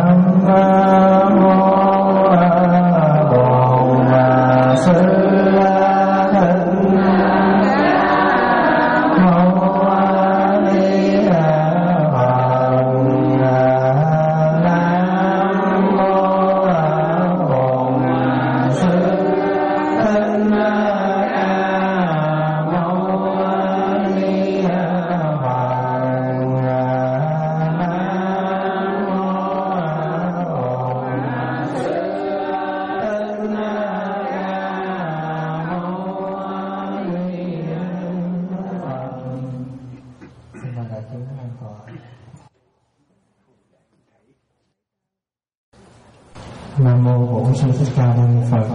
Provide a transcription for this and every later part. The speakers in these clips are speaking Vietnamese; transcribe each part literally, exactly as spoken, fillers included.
Nam mô Bổn Sư Thích Ca Mâu Ni Phật.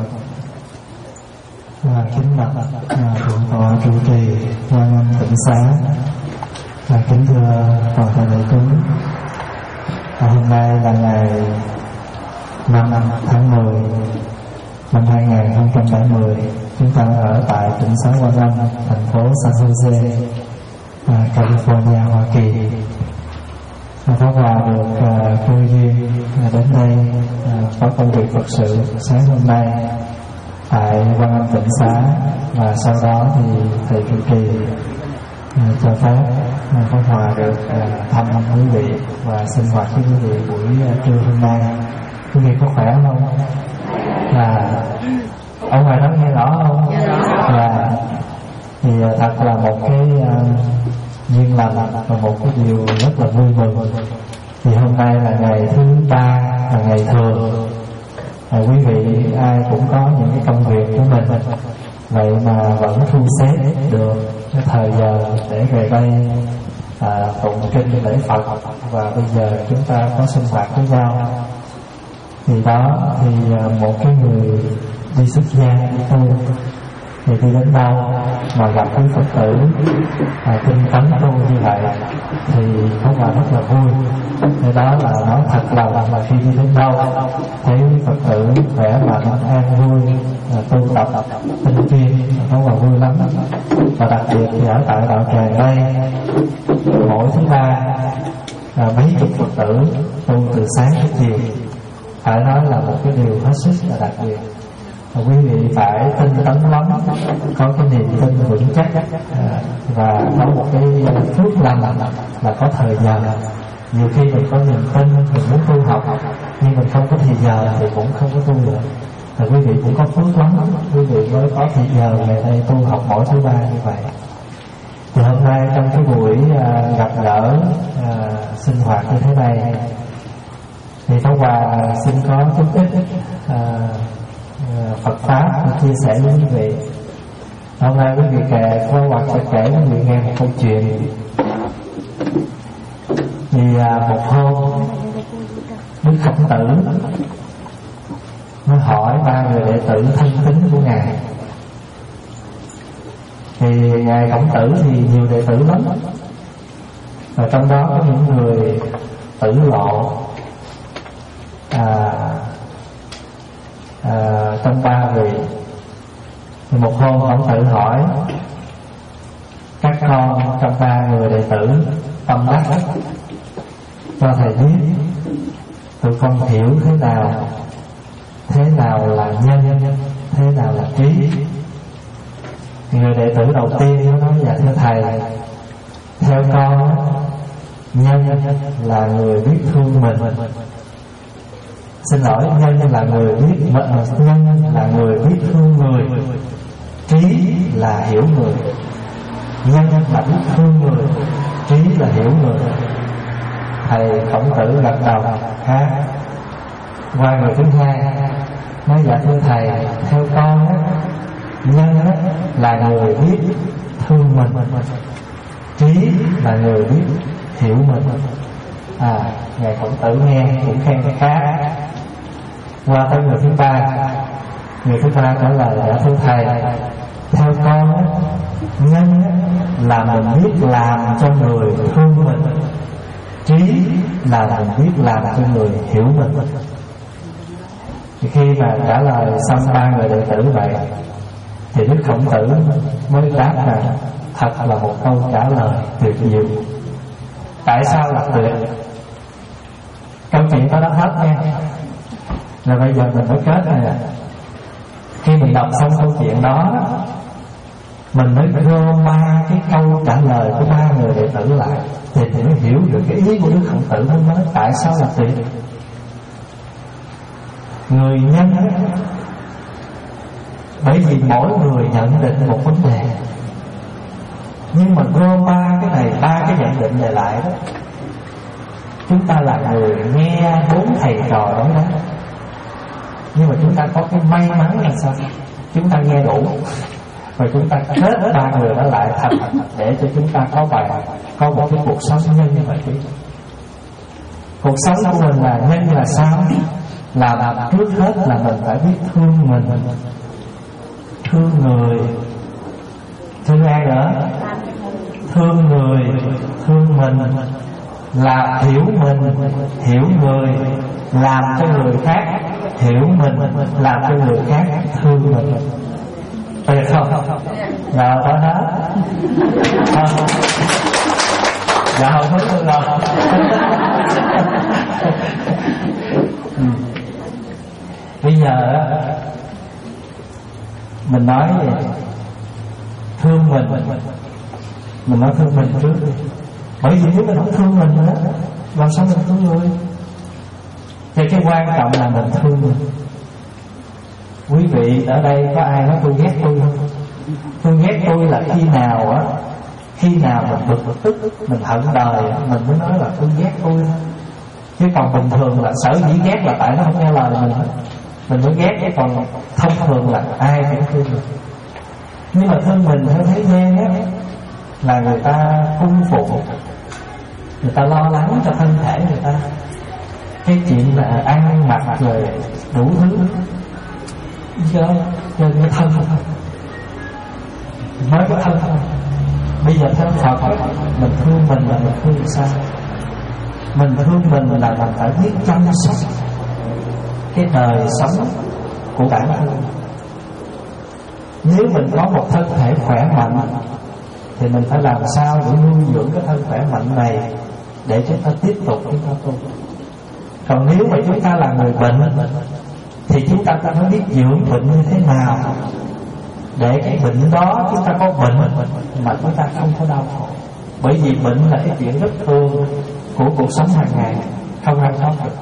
À, kính bạch thượng tọa trụ trì Quan Âm Tịnh Xá, à, kính thưa toàn thể đại chúng. À, hôm nay là ngày năm tháng mười năm hai nghìn không trăm bảy mươi. Chúng ta ở tại tỉnh xá Quan Âm, thành phố San Jose, à, California, Hoa Kỳ. Pháp Hòa được uh, cơ duyên uh, đến đây uh, có công việc Phật sự sáng hôm nay tại Quan Âm Tịnh Xá, và sau đó thì thầy trụ trì uh, cho phép uh, Pháp Hòa được uh, thăm quý vị và sinh hoạt với quý vị buổi uh, trưa hôm nay. Quý vị có khỏe không? Là ở ngoài đó nghe rõ không? Là thì uh, thật là một cái uh, duyên lành và một cái điều rất là vui mừng. Thì hôm nay là ngày thứ ba, là ngày thường, à, quý vị ai cũng có những cái công việc của mình, vậy mà vẫn thu xếp được cái thời giờ để về đây à, tụng kinh lễ Phật, và bây giờ chúng ta có sinh hoạt với nhau. Thì đó thì à, một cái người đi xuất gia đi tu, thì đi đến đâu mà gặp quý Phật tử à, tinh tấn tu như vậy thì Pháp Hòa rất là vui. Thế đó là nói thật lòng là khi đi đến đâu thấy quý Phật tử khỏe mạnh an vui à, tu tập tinh chuyên, Pháp Hòa vui lắm. Và đặc biệt thì ở tại đạo tràng đây, mỗi thứ ba à, mấy chục Phật tử tu từ sáng đến chiều, phải nói là một cái điều hết sức là đặc biệt. Quý vị phải tinh tấn lắm, có cái niềm tin vững chắc, à, và có một cái phước lành là có thời giờ. Nhiều khi mình có niềm tin, mình muốn tu học, nhưng mình không có thời giờ thì cũng không có tu được. Và quý vị cũng có phước lắm, quý vị mới có thời giờ về đây tu học mỗi thứ ba như vậy. Thì hôm nay trong cái buổi à, gặp gỡ à, sinh hoạt như thế này, thì Pháp Hòa xin có chút ít à, Phật Pháp chia sẻ với quý vị. Hôm nay quý vị kể có hoặc sẽ kể quý vị nghe một câu chuyện. Thì à, một hôm Đức Khổng Tử mới hỏi ba người đệ tử thân tín của ngài. Thì ngài Khổng Tử thì nhiều đệ tử lắm, và trong đó có những người tử lộ. À, À, trong ba vị, thì một hôm Khổng Tử hỏi các con trong ba người đệ tử tâm đắc cho thầy biết tụi con hiểu thế nào, thế nào là nhân, thế nào là trí. Người đệ tử đầu tiên nó nói: dạ thưa thầy, theo con nhân là người biết thương mình. Xin lỗi, nhân là người biết nhân là người biết thương người, trí là hiểu người. Nhân là biết thương người, trí là hiểu người. Thầy Khổng Tử gật đầu ha. Qua người thứ hai nói: dạ thưa thầy, theo con á, nhân á là người biết thương mình, trí là người biết hiểu mình. À, ngài Khổng Tử nghe cũng khen cái khá. Qua tới người thứ ba, người thứ ba trả lời: dạ thưa thầy, theo con nhân là mình biết làm cho người thương mình, trí là mình biết làm cho người hiểu mình. Thì khi mà trả lời xong ba người đệ tử vậy, thì Đức Khổng Tử mới đáp rằng thật là một câu trả lời tuyệt diệu. Tại sao là tuyệt? Câu chuyện đó đã hết nha. Rồi bây giờ mình mới kết này. Khi mình đọc xong câu chuyện đó, mình mới gom ba cái câu trả lời của ba người đệ tử lại, thì mình mới hiểu được cái ý của Đức Khổng Tử mới nói tại sao là tiền. Người nhân ấy, bởi vì mỗi người nhận định một vấn đề, nhưng mà gom ba cái này, ba cái nhận định này lại đó, chúng ta là người nghe bốn thầy trò nói đó. Nhưng mà chúng ta có cái may mắn là sao? Chúng ta nghe đủ, và chúng ta kết ba người đó lại thành để cho chúng ta có bài có một cái cuộc sống nhân như vậy. Cuộc sống của mình là nhân là sao? Là, là trước hết là mình phải biết thương mình, thương người, thương ai nữa? Thương người, thương mình, là hiểu mình, hiểu người, làm cho người khác hiểu mình, làm cho người khác thương mình. Được không? Rồi có hết. Không. Dạ không hết thương rồi. Bây giờ mình nói vậy, thương mình, mình nói thương mình trước đi. Bởi vì nếu mình không thương mình nữa, làm sao mình thương người? Thì cái quan trọng là mình thương mình. Quý vị ở đây có ai nói tôi ghét tôi không? Tôi ghét tôi là khi nào á, khi nào mình bực bực tức, mình hận đời, mình mới nói là tôi ghét tôi thôi. Chứ còn bình thường là sở dĩ ghét là tại nó không nghe lời mình, mình mới ghét. Chứ còn thông thường là ai cũng thương mình. Nhưng mà thương mình theo thế gian á, là người ta cung phục, người ta lo lắng cho thân thể người ta, cái chuyện là ăn mặc rồi đủ thứ, cho cho cái thân thôi, nói cái thân thôi. Bây giờ theo Phật, mình thương mình là mình thương sao? Mình thương mình là mình phải biết chăm sóc cái đời sống của bản thân. Nếu mình có một thân thể khỏe mạnh thì mình phải làm sao để nuôi dưỡng cái thân khỏe mạnh này để chúng ta tiếp tục chúng ta tu. Còn nếu mà chúng ta là người bệnh thì chúng ta phải biết dưỡng bệnh như thế nào để cái bệnh đó chúng ta có bệnh mà chúng ta không có đau khổ. Bởi vì bệnh là cái chuyện rất thường của cuộc sống hàng ngày, không ăn thoát được.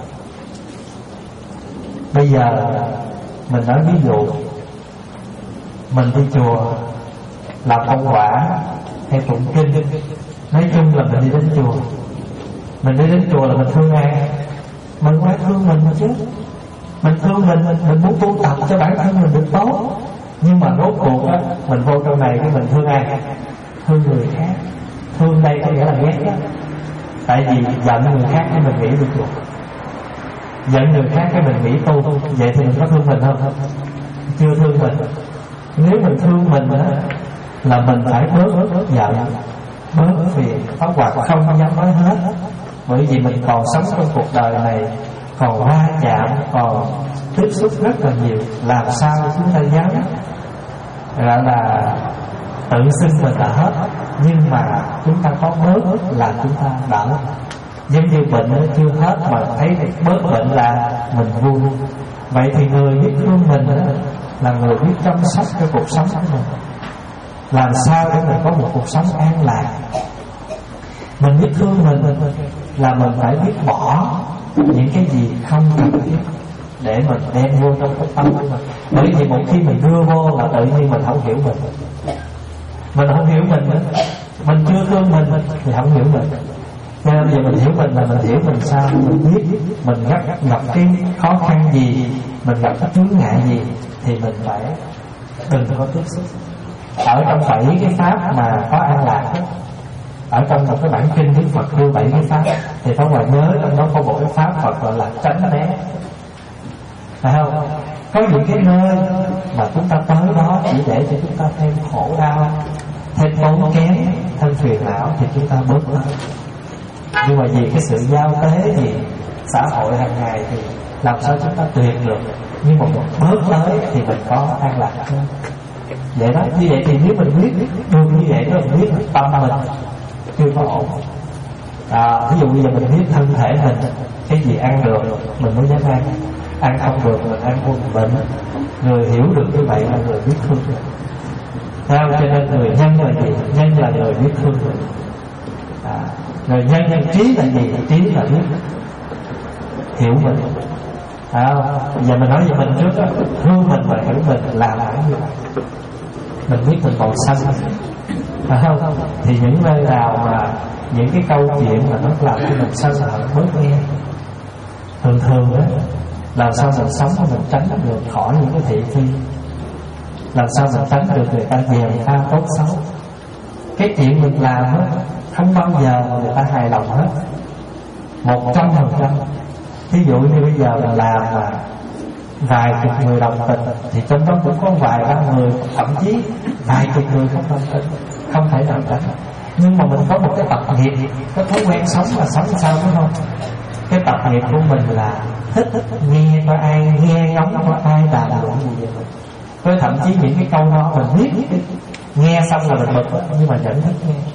Bây giờ mình nói ví dụ, mình đi chùa làm công quả hay tụng kinh, nói chung là mình đi đến chùa. Mình đi đến chùa là mình thương ai? Mình phải thương mình chứ. Mình thương mình, mình muốn tu tập cho bản thân mình được tốt. Nhưng mà rốt cuộc á, mình vô trong này cái mình thương ai? Thương người khác. Thương đây có nghĩa là ghét đó. Tại vì giận người khác cái mình nghĩ được chùa, giận người khác cái mình nghĩ tu. Vậy thì mình có thương mình không? Chưa thương mình. Nếu mình thương mình á, là mình phải bớt bớt giận, bớt phiền, có hoặc không dám nói hết. Bởi vì mình còn sống trong cuộc đời này, còn va chạm, còn tiếp xúc rất là nhiều. Làm sao chúng ta dám gọi là tự xưng mình là hết. Nhưng mà chúng ta có bớt là chúng ta đỡ. Giống như bệnh nó chưa hết mà thấy bớt bệnh là mình vui. Vậy thì người biết thương mình là người biết chăm sóc cái cuộc sống của mình, làm sao để mình có một cuộc sống an lạc. Mình biết thương mình là mình phải biết bỏ những cái gì không cần thiết để mình đem vô trong cái tâm của mình. Bởi vì một khi mình đưa vô là tự nhiên mình không hiểu mình. Mình không hiểu mình nữa, mình chưa thương mình thì không hiểu mình. Cho nên bây giờ mình hiểu mình là mình hiểu mình sao? Mình biết mình gặp, gặp cái khó khăn gì, mình gặp cái chướng ngại gì thì mình phải đừng có tiếp xúc. Ở trong bảy cái pháp mà có an lạc đó, ở trong một cái bản kinh Đức Phật đưa bảy cái pháp, thì Pháp Hòa nhớ trong đó có một cái pháp Phật gọi là tránh né, phải không? Có những cái nơi mà chúng ta tới đó chỉ để cho chúng ta thêm khổ đau, thêm tốn kém, thêm phiền não thì chúng ta bớt nó. Nhưng mà vì cái sự giao tế gì xã hội hàng ngày thì làm sao chúng ta tuyệt được. Nhưng mà một bớt tới thì mình có an lạc hơn. Vậy đó, như vậy thì nếu mình biết đường như vậy đó, mình biết tâm mình chưa có ổn À, ví dụ bây giờ mình biết thân thể mình cái gì ăn được mình mới dám ăn, ăn không được mình ăn buồn bệnh. Người hiểu được như vậy là người biết thương mình. Theo cho nên người nhân là gì? Nhân là người biết thương mình. À, người nhân nhân trí là gì? Trí là biết hiểu mình. À, giờ mình nói về mình trước đó, thương mình và hiểu mình là làm gì? Mình biết mình còn xanh, phải không? Thì những nơi nào mà những cái câu chuyện mà nó làm cho mình sân hận bớt nghe. Thường thường đó, làm sao mình sống mà mình tránh được khỏi những cái thị phi, làm sao mình tránh được người ta dèm pha tốt xấu. Cái chuyện mình làm đó, không bao giờ người ta hài lòng hết một trăm phần trăm. Ví dụ như bây giờ mình làm mà vài chục người đồng tình thì trong đó cũng có vài ba người, thậm chí vài chục người không đồng tình, không thể nào tránh. Nhưng mà mình có một cái tập nghiệp, cái thói quen sống là sống sao đúng không? Cái tập nghiệp của mình là thích nghe có ai, nghe ngóng có ai đàm luận gì về mình. Với thậm chí những cái câu đó mình biết, nghe xong là mình bực nhưng mà vẫn thích nghe.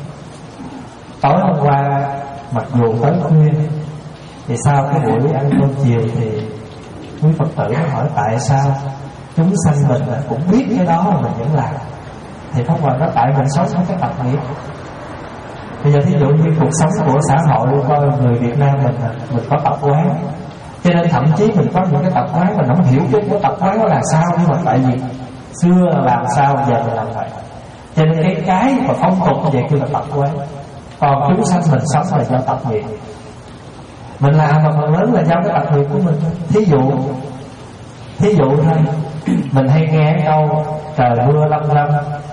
Tối hôm qua mặc dù tới khuya thì sau cái buổi ăn cơm chiều thì quý Phật tử nó hỏi tại sao chúng sanh mình cũng biết cái đó mà mình vẫn làm. Thì không phải nó tại mình sống trong cái tập nghiệp. Bây giờ thí dụ như cuộc sống của xã hội coi người Việt Nam mình mình có tập quán, cho nên thậm chí mình có những cái tập quán mình không hiểu chung của tập quán nó là sao, nhưng mà tại vì xưa làm sao giờ mình làm vậy, cho nên cái cái mà phong tục như vậy kêu là tập quán. Còn chúng sanh mình sống là do tập nghiệp. Mình làm mà phần lớn là do cái tập nghiệp của mình. Thí dụ Thí dụ thôi, mình hay nghe câu trời mưa lâm lâm,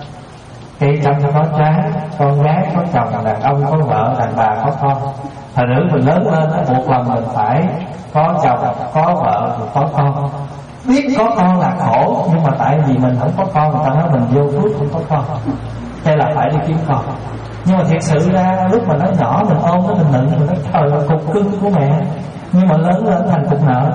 cây trăm có trái, con gái có chồng, đàn ông có vợ, đàn bà có con. Thời nữ mình lớn lên buộc lòng mình phải có chồng, có vợ, có con. Biết có con là khổ, nhưng mà tại vì mình không có con, người ta nói mình vô phước không có con, hay là phải đi kiếm con. Nhưng mà thiệt sự ra lúc mà nó nhỏ mình ôm nó mình nựng, mình nói trời là cục cưng của mẹ, nhưng mà lớn lên thành cục nợ.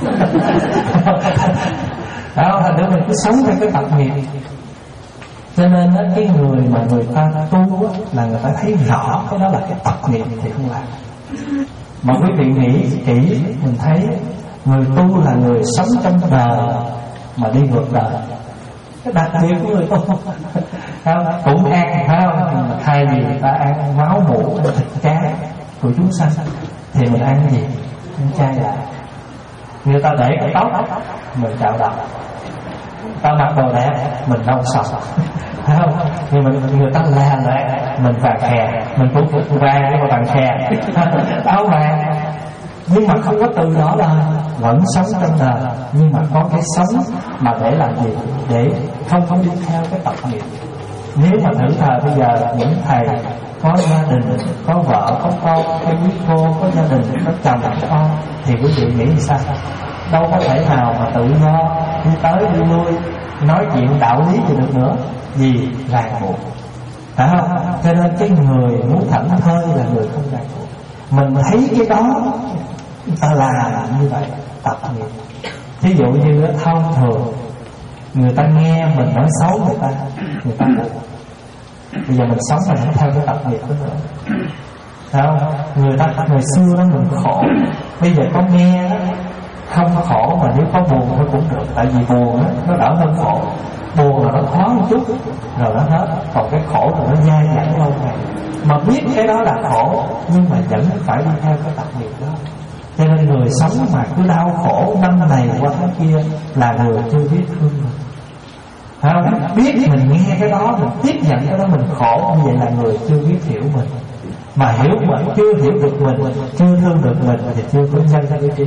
Đó, thành ra mình cứ sống theo cái tập nghiệp. Cho nên đó, cái người mà người ta tu á, là người ta thấy rõ cái đó là cái tập nghiệp thì không làm. Mà quý vị nghĩ kỹ mình thấy người tu là người sống trong đời mà đi ngược đời. Cái đặc biệt của người tu cũng ăn, phải không? Thay vì người ta ăn máu mủ, thịt cá của chúng sanh thì mình ăn gì? Ăn chay lại. Người ta để cái tóc mình cạo đầu, ta mặc đồ đẹp mình nâu sọc, phải không? Nhưng mình người ta làm lại mình vàng khè, mình cũng vàng nhưng mà vàng khè, áo vàng, nhưng mà không có từ đó là vẫn sống trong đời, nhưng mà có cái sống mà để làm gì? Để không có đi theo cái tập nghiệp. Nếu mà thử thời bây giờ những thầy có gia đình, có vợ, có con, có quý cô, có gia đình, có chồng, có con, thì quý vị nghĩ sao? Đâu có thể nào mà tự do đi tới đi lui nói chuyện đạo lý gì được nữa, vì ràng buộc, phải không? Cho nên cái người muốn thảnh thơi là người không ràng buộc. Mình thấy cái đó người ta làm như vậy, tập nghiệp. Ví dụ như thông thường người ta nghe mình nói xấu người ta, người ta buồn. Bây giờ mình sống mình không theo cái tập nghiệp đó nữa, phải không? Người ta người xưa đó mình khổ, bây giờ có nghe đó không khổ, mà nếu có buồn nó cũng được. Tại vì buồn đó, nó đỡ hơn khổ. Buồn là nó thoáng một chút rồi nó hết, còn cái khổ là nó dai dẳng lâu ngày. Mà biết cái đó là khổ nhưng mà vẫn phải đi theo cái tập nghiệp đó. Cho nên người sống mà cứ đau khổ năm này qua tháng kia là người chưa biết thương mình, phải không? Biết mình nghe cái đó, mình tiếp nhận cái đó mình khổ, như vậy là người chưa biết hiểu mình. Mà hiểu mình, chưa hiểu được mình, chưa thương được mình thì chưa có nhân cái trí.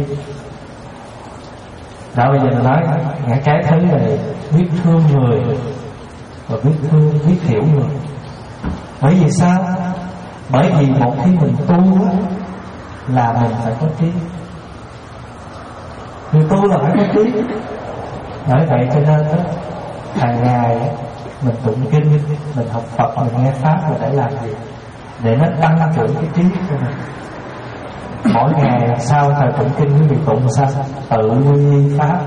Đó, bây giờ mình nói cái thứ này biết thương người và biết thương, biết hiểu người. Bởi vì sao? Bởi vì một khi mình tu á, là mình phải có trí. Người tu là phải có trí. Bởi vậy cho nên đó, hàng ngày mình tụng kinh, mình học Phật, mình nghe Pháp là để làm gì? Để nó tăng trưởng cái trí của mình. Mỗi ngày sau thời tụng kinh quý vị tụng sao? Tự quy Pháp,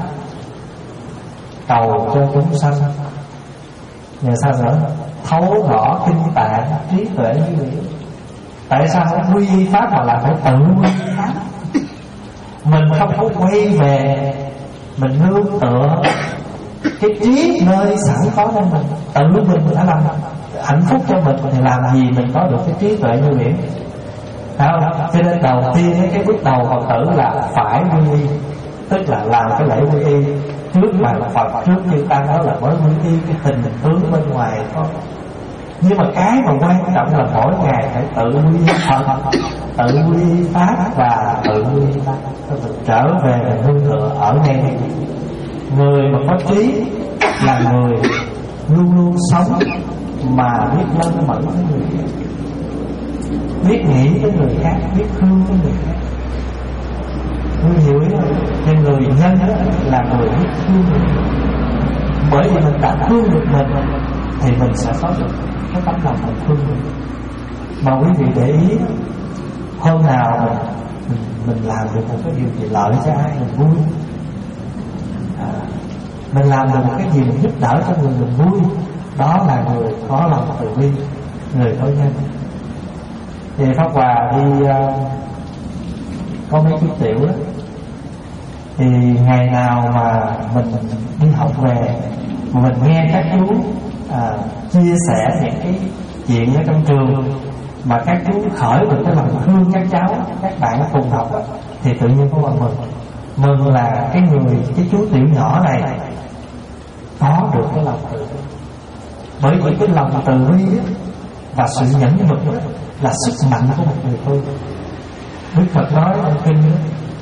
cầu cho chúng sanh. Rồi sao nữa? Thấu rõ kinh tạng, trí tuệ như vậy. Tại sao không quy y pháp mà lại phải tự quy y pháp? Mình không có quay về mình nương tựa cái trí nơi sẵn có trong mình, tự mình đã làm hạnh phúc cho mình thì làm gì mình có được cái trí tuệ như biển. Không? Cho nên đầu tiên cái bước đầu Phật tử là phải quy y, tức là làm cái lễ quy y trước bàn Phật, trước chư tăng, đó là mới quy y cái tình tướng bên ngoài thôi. Nhưng mà cái mà quan trọng là mỗi ngày phải tự quy y Phật, tự quy y pháp và tự quy y pháp. Mình trở về là nương tựa ở ngay. Người mà có trí là người luôn luôn sống mà biết lân mẫn với người khác, biết nghĩ với người khác, biết thương với người khác. Ngươi hiểu ý không? Nên người nhân là người biết thương người khác. Bởi vì mình đã thương được mình thì mình sẽ có được cái tấm lòng mình thương mình. Mà quý vị để ý, hôm nào mình, mình, mình làm được một cái điều gì lợi cho ai mình vui, à, mình làm được một cái gì mình giúp đỡ cho người mình vui, đó là người có lòng từ bi, người có nhân. Thì Pháp Hòa đi uh, có mấy chút tiểu đó, thì ngày nào mà mình đi học về mà mình nghe các chú à, chia sẻ những cái chuyện ở trong trường mà các chú khởi được cái lòng thương các cháu, các bạn cùng học đó, thì tự nhiên có mừng. Mừng là cái người, cái chú tiểu nhỏ này có được cái lòng từ bi. Bởi vì cái lòng từ bi và sự nhẫn nhục là sức mạnh của một người tu. Đức Phật nói trong kinh đó,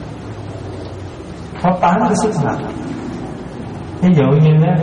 có tám cái sức mạnh. Ví dụ như đó,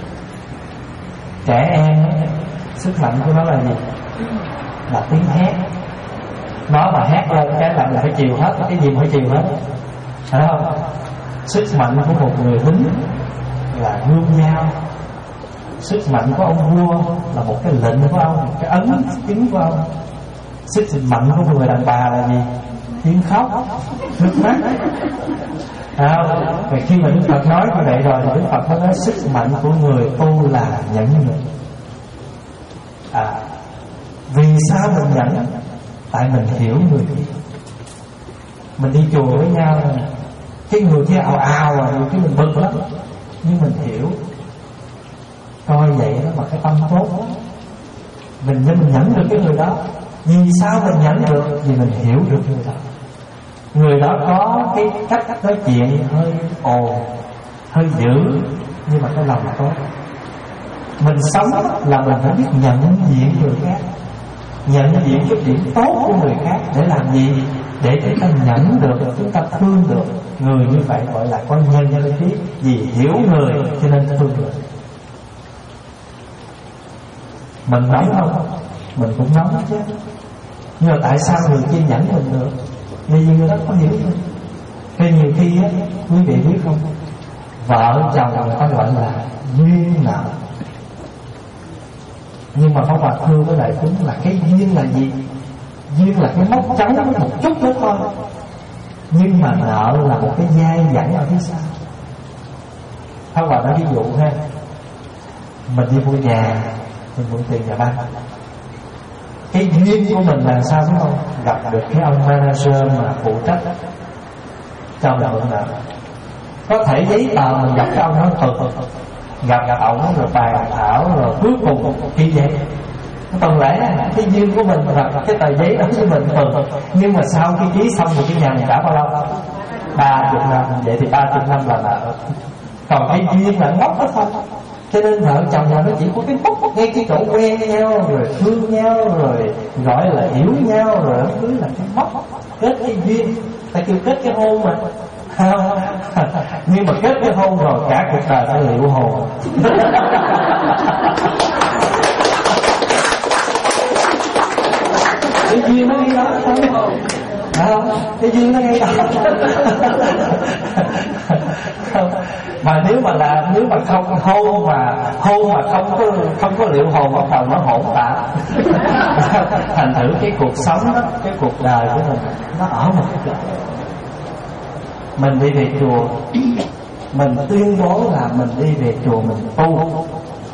trẻ em đó, sức mạnh của nó là gì? Là tiếng hét. Nó mà hét lên cái là mình phải chiều hết, cái gì mà phải chiều hết, phải không? Sức mạnh của một người lính là gươm dao. Sức mạnh của ông vua là một cái lệnh của ông, một cái ấn chứng của ông. Sức mạnh của người đàn bà là gì? Tiếng khóc, nước mắt. À, và khi mà Đức Phật nói như vậy rồi thì Đức Phật mới nói sức mạnh của người tu là nhẫn nhục. À, vì sao mình nhẫn? Tại mình hiểu người kia. Mình đi chùa với nhau, cái người kia ào ào à, cái mình bực lắm, nhưng mình hiểu. Coi vậy đó mà cái tâm tốt, mình nên mình nhẫn được cái người đó. Vì sao mình nhẫn được? Vì mình hiểu được người đó. Người đó có cái cách nói chuyện hơi ồn, hơi dữ, nhưng mà cái lòng tốt. Mình sống là mình phải biết nhận diện người khác, nhận diện cái điểm tốt của người khác để làm gì? Để chúng ta nhẫn được, chúng ta thương được. Người như vậy gọi là có nhân nhân trí. Vì hiểu người cho nên thương người. Mình nóng không? Mình cũng nóng chứ. Nhưng mà tại sao người kia nhẫn mình được? Vì người đó có hiểu thôi. Thế nhiều khi á, quý vị biết không, vợ chồng người ta gọi là duyên nợ. Nhưng mà Pháp Hòa thưa với đại chúng là cái duyên là gì? Duyên là cái móc trắng một chút nữa thôi. Nhưng mà nợ là một cái dai dẳng ở phía sau. Pháp Hòa nói ví dụ ha, mình đi mua nhà, mình mượn tiền nhà băng. Cái duyên của mình là sao đúng không? Gặp được cái ông manager mà phụ trách cho mình mượn nợ. Có thể giấy tờ mình gặp cái ông đó thật, gặp gặp ổng rồi bàn thảo rồi cuối cùng ký giấy. Tuần lễ cái duyên của mình là cái tờ giấy đó với mình tuần, nhưng mà sau khi ký xong thì cái nhà mình đã bao lâu? Ba chục năm. Vậy thì ba chục năm là nợ. Còn cái duyên là ngốc đó thôi. Cho nên vợ chồng là nó chỉ có cái phút ngay cái chỗ quen nhau, rồi thương nhau, rồi gọi là hiểu nhau, rồi nó cứ là cái mốc kết cái duyên. Ta kêu kết cái hôn mà. Nhưng mà kết cái hôn rồi cả cuộc đời phải liệu hồn. Cái duyên nó ngay đó thôi. Không, cái duyên nó ngay đó. Mà nếu mà là nếu mà không hôn mà hôn mà không có không có liệu hồn, bắt đầu nó hỗn tạp. Thành thử cái cuộc sống đó, cái cuộc đời của mình nó ở một cái chỗ. Mình đi về chùa, mình tuyên bố là mình đi về chùa mình tu,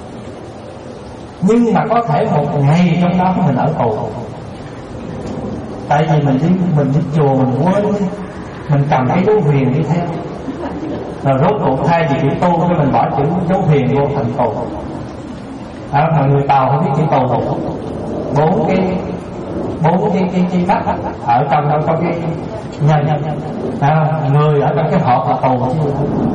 nhưng mà có thể một ngày trong đó mình ở tù. Tại vì mình đi mình đi chùa mình quên, mình cầm cái dấu huyền đi theo, rồi rốt cuộc thay vì chữ tu cái mình bỏ chữ dấu huyền vô thành tù. À, mọi người Tàu không biết chữ tù, bốn cái bốn cái cái cái mắt ở trong đâu có cái nhân à, người ở trong cái hộp là tù chứ.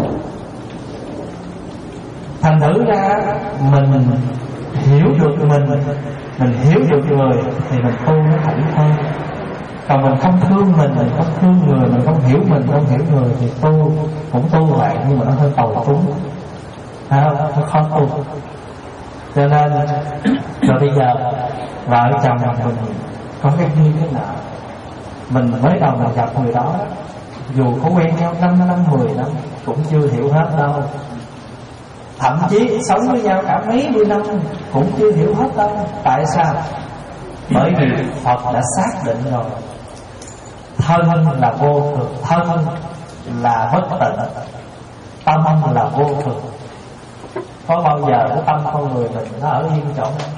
Thành thử ra mình hiểu được mình, mình hiểu được người thì mình tu nó thảnh thơi. Còn mình không thương mình, mình không thương người, mình không hiểu mình, không hiểu người thì tu cũng tu vậy nhưng mà nó hơi tàu túng, à, nó khó tu. Cho nên rồi bây giờ vợ chồng mình có cái duyên thế nào, mình mới đầu mình gặp người đó, dù có quen nhau năm năm mười năm cũng chưa hiểu hết đâu. Thậm chí sống với nhau cả mấy mươi năm cũng chưa hiểu hết đâu. Tại sao? Bởi vì Phật đã xác định rồi, thân là vô thường, thân là bất tịnh, tâm là vô thường. Có bao giờ cái tâm con người mình nó ở yên chỗ đó?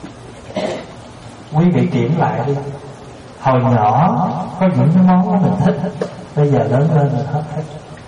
Quý vị kiểm lại đi. Hồi nhỏ có những cái món đó mình thích, bây giờ lớn lên mình hết thích.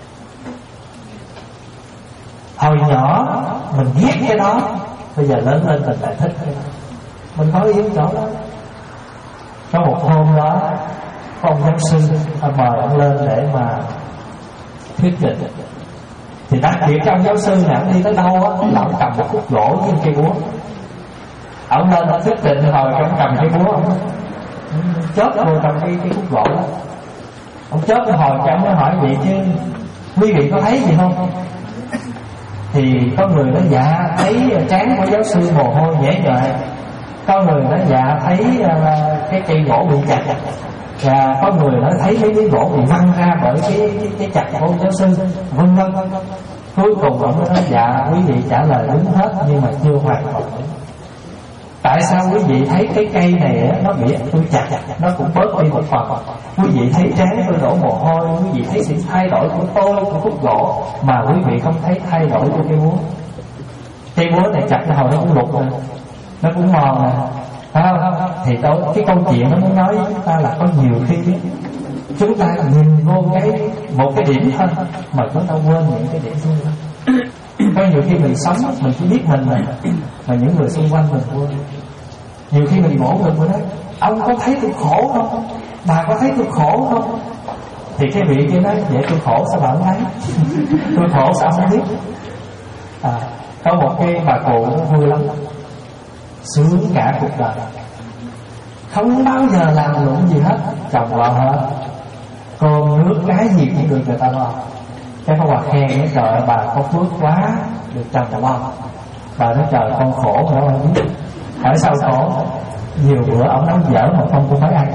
Hồi nhỏ mình ghét cái đó, bây giờ lớn lên mình lại thích cái đó. Mình có yên chỗ đó. Có một hôm đó có ông giáo sư mời ông lên để mà thuyết trình. Thì đặc biệt cái ông giáo sư này ông đi tới đâu á là ông cầm một khúc gỗ với cây búa. Ông lên ông thuyết trình rồi ông cầm cây búa, ông chớp vô trong cái, cái khúc gỗ đó. Ông chớp cái hồi cho ông mới hỏi vậy chứ quý vị có thấy gì không? Thì có người nói dạ thấy trán của giáo sư mồ hôi nhễ nhại. Có người nói dạ thấy uh, cái cây gỗ bị chặt. Và có người nói thấy mấy cái gỗ bị văng ra bởi cái cái, cái chặt của giáo sư, vân vân. Cuối cùng ông mới nói dạ quý vị trả lời đúng hết nhưng mà chưa hoàn toàn đúng. Tại sao quý vị thấy cái cây này nó bị tôi chặt, nó cũng bớt đi một phần. Quý vị thấy trán tôi đổ mồ hôi, quý vị thấy sự thay đổi của tôi, của khúc gỗ, mà quý vị không thấy thay đổi của cây búa. Cây búa này chặt cái hồi nó cũng lục nè, nó cũng mòn nè, phải không? Thì tôi, cái câu chuyện nó muốn nói với chúng ta là có nhiều khi chúng ta nhìn vô cái một cái điểm thôi mà chúng ta quên những cái điểm xung quanh. Có nhiều khi mình sống mình chỉ biết mình mà, mà những người xung quanh mình quên. Nhiều khi mình ngộ ngược với đó, ông có thấy tôi khổ không? Bà có thấy tôi khổ không? Thì cái vị kia nói vậy tôi khổ sao bà không thấy? Tôi khổ sao không biết? À, có một cái bà cụ nó vui lắm, sướng cả cuộc đời, không bao giờ làm lụng gì hết, chồng lo hết, cơm nước cái gì cũng được người ta lo. Cái có bà khen nói trời bà có phước quá, được chồng lo. Bà nói trời con khổ mà không biết. Hỏi sao khổ? Nhiều bữa ông nấu dở mà không có mấy ăn.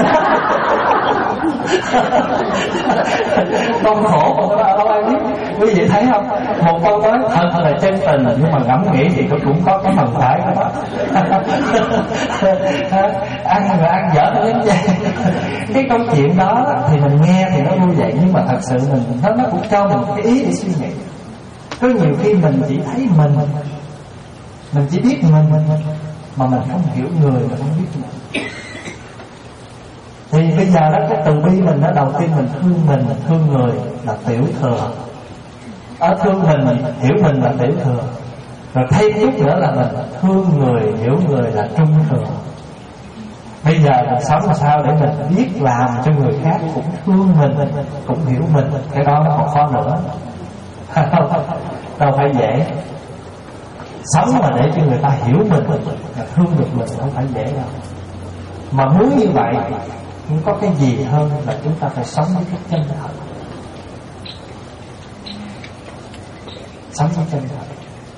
Con khổ mà các bạn ai biết. Quý vị thấy không? Một câu nói thật là chân tình, nhưng mà ngẫm nghĩ thì nó cũng có cái phần phải của nó. Ăn rồi ăn dở nó đến vậy. Cái câu chuyện đó thì mình nghe thì nó vui vậy, nhưng mà thật sự mình nó nó cũng cho mình cái ý để suy nghĩ. Có nhiều khi mình chỉ thấy mình, mình chỉ biết mình, mình, mình mà mình không hiểu người, mình không biết mình. Thì bây giờ đó cái từ bi mình đó, đầu tiên mình thương mình, mình thương người là tiểu thừa. Ở thương mình, mình hiểu mình là tiểu thừa. Rồi thêm chút nữa là mình thương người, hiểu người là trung thừa. Bây giờ mình sống làm sao để mình biết làm cho người khác cũng thương mình, cũng hiểu mình. Cái đó nó còn khó nữa. Đâu phải dễ. Sống mà để cho người ta hiểu mình, là thương được mình không phải dễ đâu. Mà muốn như vậy không có cái gì hơn là chúng ta phải sống với cái chân thật. Sống với chân thật.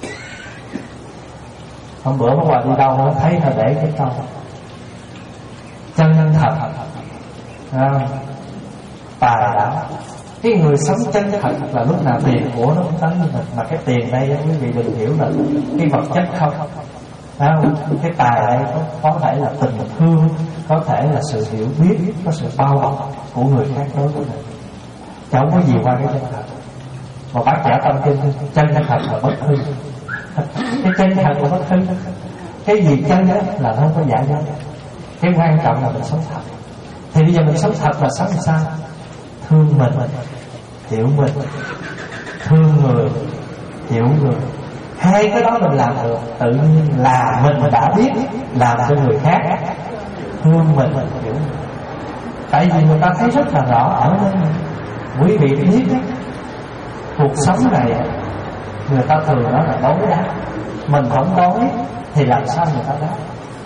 Hôm bữa mới qua đi đâu nó thấy là để cái câu chân nhân thật, à, tài đạo. Cái người sống chân thật là lúc nào tiền của nó cũng tới như mình. Mà cái tiền đây quý vị đừng hiểu là cái vật chất không. À, cái tài đây có, có thể là tình thương, có thể là sự hiểu biết, có sự bao bọc của người khác đối với mình. Chẳng có gì qua cái chân thật. Mà bác giả tâm kinh chân thật là bất hư. Cái chân thật là bất hư. Cái gì chân đó là không có giả dối. Cái quan trọng là mình sống thật. Thì bây giờ mình sống thật là sống sao? Thương mình, hiểu mình. Thương người, hiểu người. Hai cái đó mình làm được, tự nhiên là mình đã biết làm cho người khác thương mình, hiểu mình. Tại vì người ta thấy rất là rõ ở đây. Quý vị biết đó, cuộc sống này người ta thường nói là đối đáp. Mình không đối thì làm sao người ta đáp,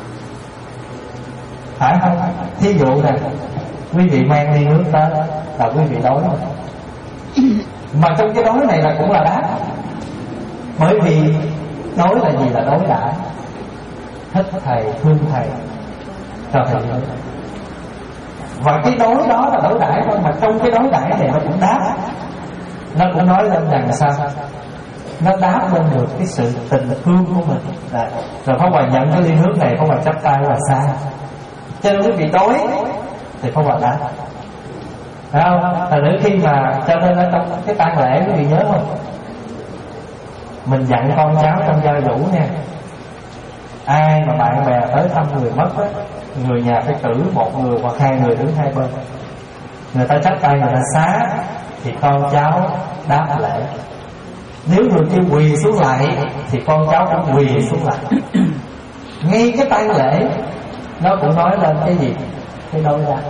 phải không? Thí dụ này, quý vị mang ly nước tới là quý vị đối rồi. Mà trong cái đối này là cũng là đáp. Bởi vì đối là gì? Là đối đãi. Thích thầy, thương thầy, cho thầy đối. Và cái đối đó là đối đãi thôi. Mà trong cái đối đãi này nó cũng đáp. Nó cũng nói lên rằng sao? Nó đáp lên được cái sự tình thương của mình. Đấy. Rồi Pháp Hòa nhận cái ly nước này, Pháp Hòa chắp tay là xa. Cho nên quý vị đối thì Pháp Hòa đáp, phải không? Thành nữ khi mà cho nên ở trong cái tang lễ quý vị nhớ không? Mình dặn con cháu trong gia vũ nha, ai mà bạn bè tới thăm người mất á, người nhà phải cử một người hoặc hai người đứng hai bên. Người ta chắp tay người ta xá thì con cháu đáp lễ. Nếu người kia quỳ xuống lại thì con cháu cũng quỳ xuống lại. Ngay cái tang lễ nó cũng nói lên cái gì? Cái đối đáp.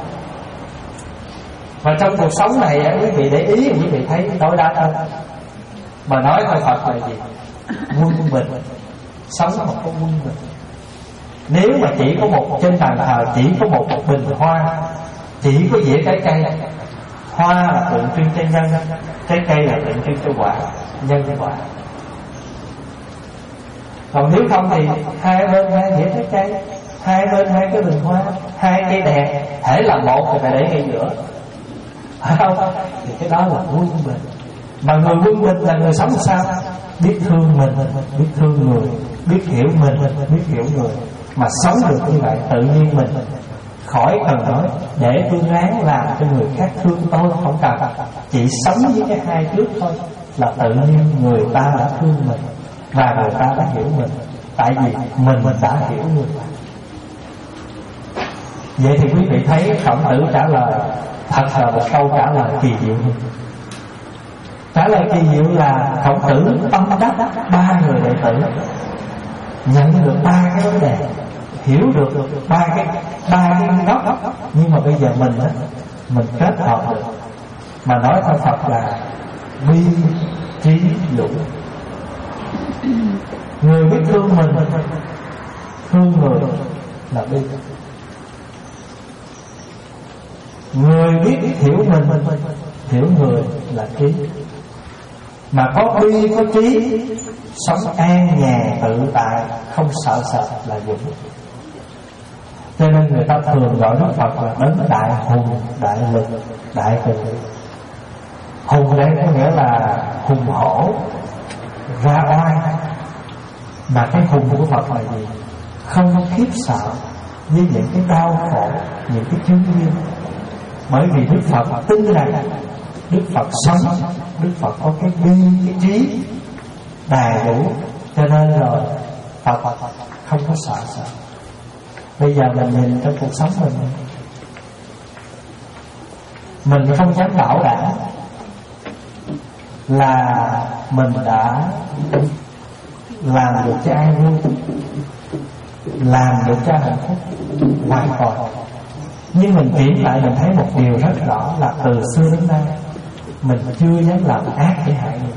Và trong cuộc sống này quý vị để ý, quý vị thấy đối đáp hơn. Mà nói thôi Phật là gì? Quân bình. Sống một cái quân bình. Nếu mà chỉ có một trên bàn thờ chỉ có một, một bình hoa, chỉ có dĩa trái cây. Hoa là tượng trưng cho nhân, trái cây là tượng trưng cho quả, nhân quả. Còn nếu không thì hai bên hai dĩa trái cây, hai bên hai cái bình hoa, hai cây đèn, thể là một thì phải để ngay giữa, phải không? Thì cái đó là quân bình. Mà người quân bình là người sống sao? Biết thương mình, biết thương người, biết hiểu mình, biết hiểu người. Mà sống được như vậy tự nhiên mình khỏi cần nói để tôi ráng làm cho người khác thương tôi, không cần. Chỉ sống với cái hai trước thôi là tự nhiên người ta đã thương mình và người ta đã hiểu mình. Tại vì mình mình đã hiểu người ta. Vậy thì quý vị thấy Khổng Tử trả lời thật là một câu trả lời kỳ diệu. Trả lời kỳ diệu là Khổng Tử tâm đắc ba người đệ tử, nhận được ba cái vấn đề, hiểu được ba cái ba cái góc. Nhưng mà bây giờ mình á, mình kết hợp được. Mà nói theo Phật là bi trí dũng. Người biết thương mình, thương người là bi. Người biết hiểu mình, hiểu người là trí. Mà có bi có trí, sống an nhàn tự tại, không sợ sợ là dũng. Cho nên người ta thường gọi Đức Phật là đấng đại hùng, đại lực, đại từ. Hùng đây có nghĩa là hùng hổ, ra oai. Mà cái hùng của Phật là gì? Không khiếp sợ với những cái đau khổ, những cái chướng duyên. Bởi vì Đức Phật tin rằng Đức Phật sống, Đức Phật có cái bi, cái trí đầy đủ. Cho nên rồi Phật không có sợ sợ. Bây giờ mình nhìn trong cuộc sống mình, mình không dám bảo đảm là mình đã làm được cho ai vui, làm được cho hạnh phúc hoàn toàn. Nhưng mình kiểm lại mình thấy một điều rất rõ là từ xưa đến nay mình chưa dám làm ác để hại người.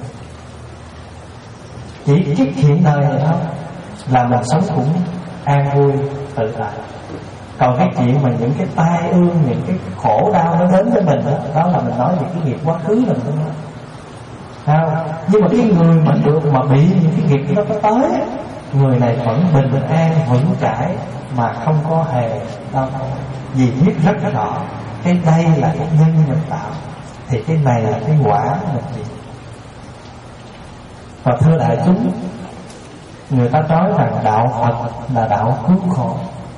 Chỉ cái hiện đời này thôi là mình sống cũng an vui tự tại. Còn cái chuyện mà những cái tai ương, những cái khổ đau nó đến với mình đó, đó là mình nói về cái nghiệp quá khứ mình thôi. Không? Nhưng mà cái người mà được mà bị những cái nghiệp đó có tới, người này vẫn bình an vững chãi mà không có hề đau khổ. Vì biết rất rõ cái đây là cái nhân mình tạo, thì cái này là cái quả mình chịu. Và thưa đại chúng, người ta nói rằng đạo Phật là đạo cứu khổ.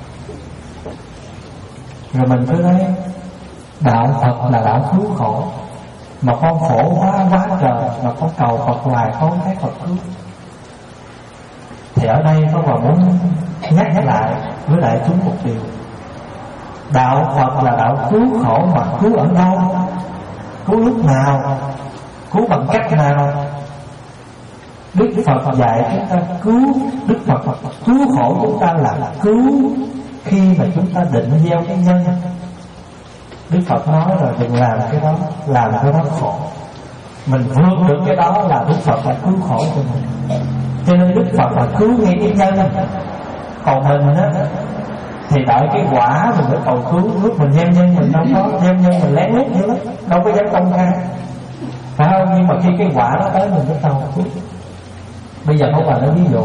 Rồi mình cứ nói đạo Phật là đạo cứu khổ, mà con khổ quá quá trời, mà con cầu Phật hoài không thấy Phật cứu. Thì ở đây có mà muốn nhắc lại với đại chúng một điều Đạo Phật là đạo cứu khổ, mà cứu ở đâu, cứu lúc nào, cứu bằng cách nào? Đức Phật dạy chúng ta cứu. Đức Phật cứu khổ chúng ta là cứu khi mà chúng ta định gieo cái nhân. Đức Phật nói rồi đừng làm cái đó, làm cái đó khổ. Mình vượt được cái đó là Đức Phật là cứu khổ cho mình. Cho nên Đức Phật là cứu ngay cái nhân. Còn mình á thì đợi cái quả mình mới cầu cứu. Lúc mình gieo nhân mình đâu có, gieo nhân mình lén lút dữ lắm, đâu có dám công khai, phải không? Nhưng mà khi cái quả nó tới mình mới cầu cứu. Bây giờ có bà nói ví dụ,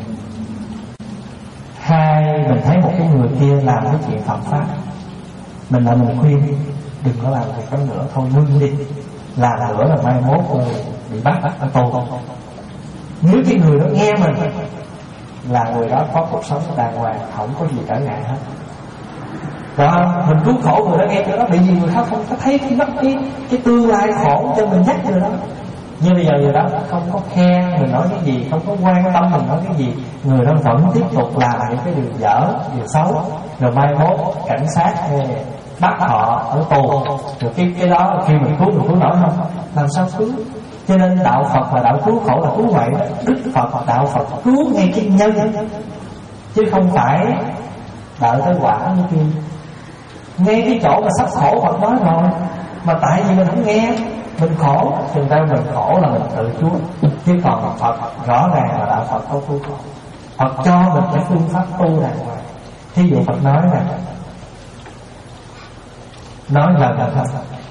hai mình thấy một cái người kia làm cái chuyện phạm pháp, mình lại mình khuyên đừng có làm việc đó nữa, thôi ngưng đi, làm nữa là mai mốt rồi bị bắt ở tù. Nếu cái người đó nghe mình là người đó có cuộc sống đàng hoàng, không có gì trở ngại hết. Và mình cứu khổ người đó nghe cho nó bị gì người khác không có thấy cái, cái, cái tương lai khổ cho mình nhắc người đó. Nhưng bây giờ người đó không có khen mình nói cái gì, không có quan tâm mình nói cái gì, người đó vẫn tiếp tục làm những cái điều dở, điều xấu. Rồi mai mốt cảnh sát bắt họ ở tù, rồi cái cái đó khi mình cứu mình cứu nổi không? Làm sao cứu? Cho nên đạo Phật là đạo cứu khổ là cứu vậy đó. Đức Phật là đạo Phật cứu ngay cái nhân, chứ không phải đợi tới quả như kia. Ngay cái chỗ mà sắp khổ Phật nói rồi, mà tại vì mình không nghe, mình khổ, thực ra mình khổ là mình tự chuốc. Chứ còn Phật rõ ràng là đạo Phật có cứu khổ. Phật cho mình cái phương pháp tu đàng hoàng. Thí dụ Phật nói nè, nói là là thật.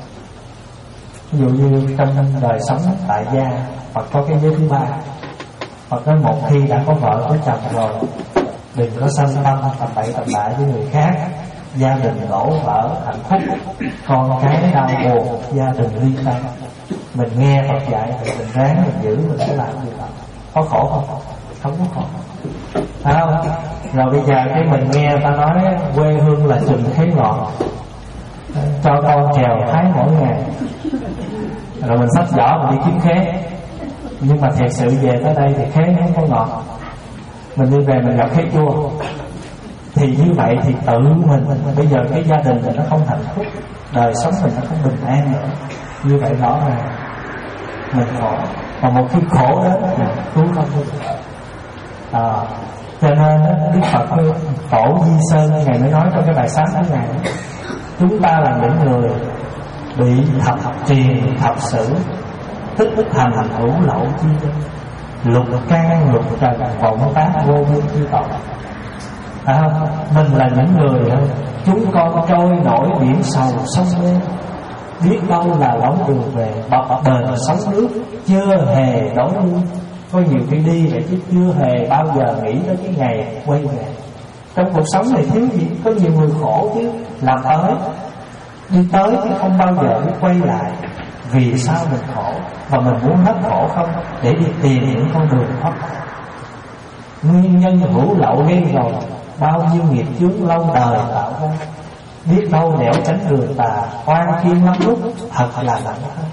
Ví dụ như trong đời sống tại gia, Phật có cái giới thứ ba. Phật nói một khi đã có vợ có chồng rồi, đừng có sanh tâm tầm bậy tầm bạ với người khác. Gia đình đổ vỡ hạnh phúc, con cái đau buồn, gia đình ly tan. Mình nghe Phật dạy thì mình ráng mình giữ, mình sẽ làm gì đó. Có khổ không? Không có khổ. Phải không? Rồi bây giờ cái mình nghe ta nói quê hương là chùm khế ngọt, cho con chèo thái mỗi ngày. Rồi mình xách giỏ mình đi kiếm khế. Nhưng mà thiệt sự về tới đây thì khế không có ngọt. Mình đi về mình gặp khế chua. Thì như vậy thì tự mình, bây giờ cái gia đình mình nó không hạnh phúc, đời sống mình nó không bình an nữa. Như vậy rõ ràng mình khổ. Còn một khi khổ đó là cứu không được. À, cho nên Đức Phật Tổ Di Sơn Ngài mới nói trong cái bài sáng của Ngài, chúng ta là những người bị thập truyền thập sử, tích thành hữu lậu chi dân, lục căn lục trần vọng tác vô biên chi tội. À, mình là những người chúng con trôi nổi biển sầu sông lên, biết đâu là lóng đường về bập bền sóng nước, chưa hề đói luôn. Có nhiều khi đi vậy chứ chưa hề bao giờ nghĩ tới cái ngày quay về. Trong cuộc sống này thiếu gì, có nhiều người khổ chứ, làm tới đi tới chứ không bao giờ mới quay lại. Vì sao mình khổ và mình muốn hết khổ không, để đi tìm những con đường thoát. Nguyên nhân hữu lậu gây rồi, bao nhiêu nghiệp chướng lâu đời tạo ra. Biết đâu nẻo tránh đường tà, oan kiên lắm lúc thật là lạnh hơn.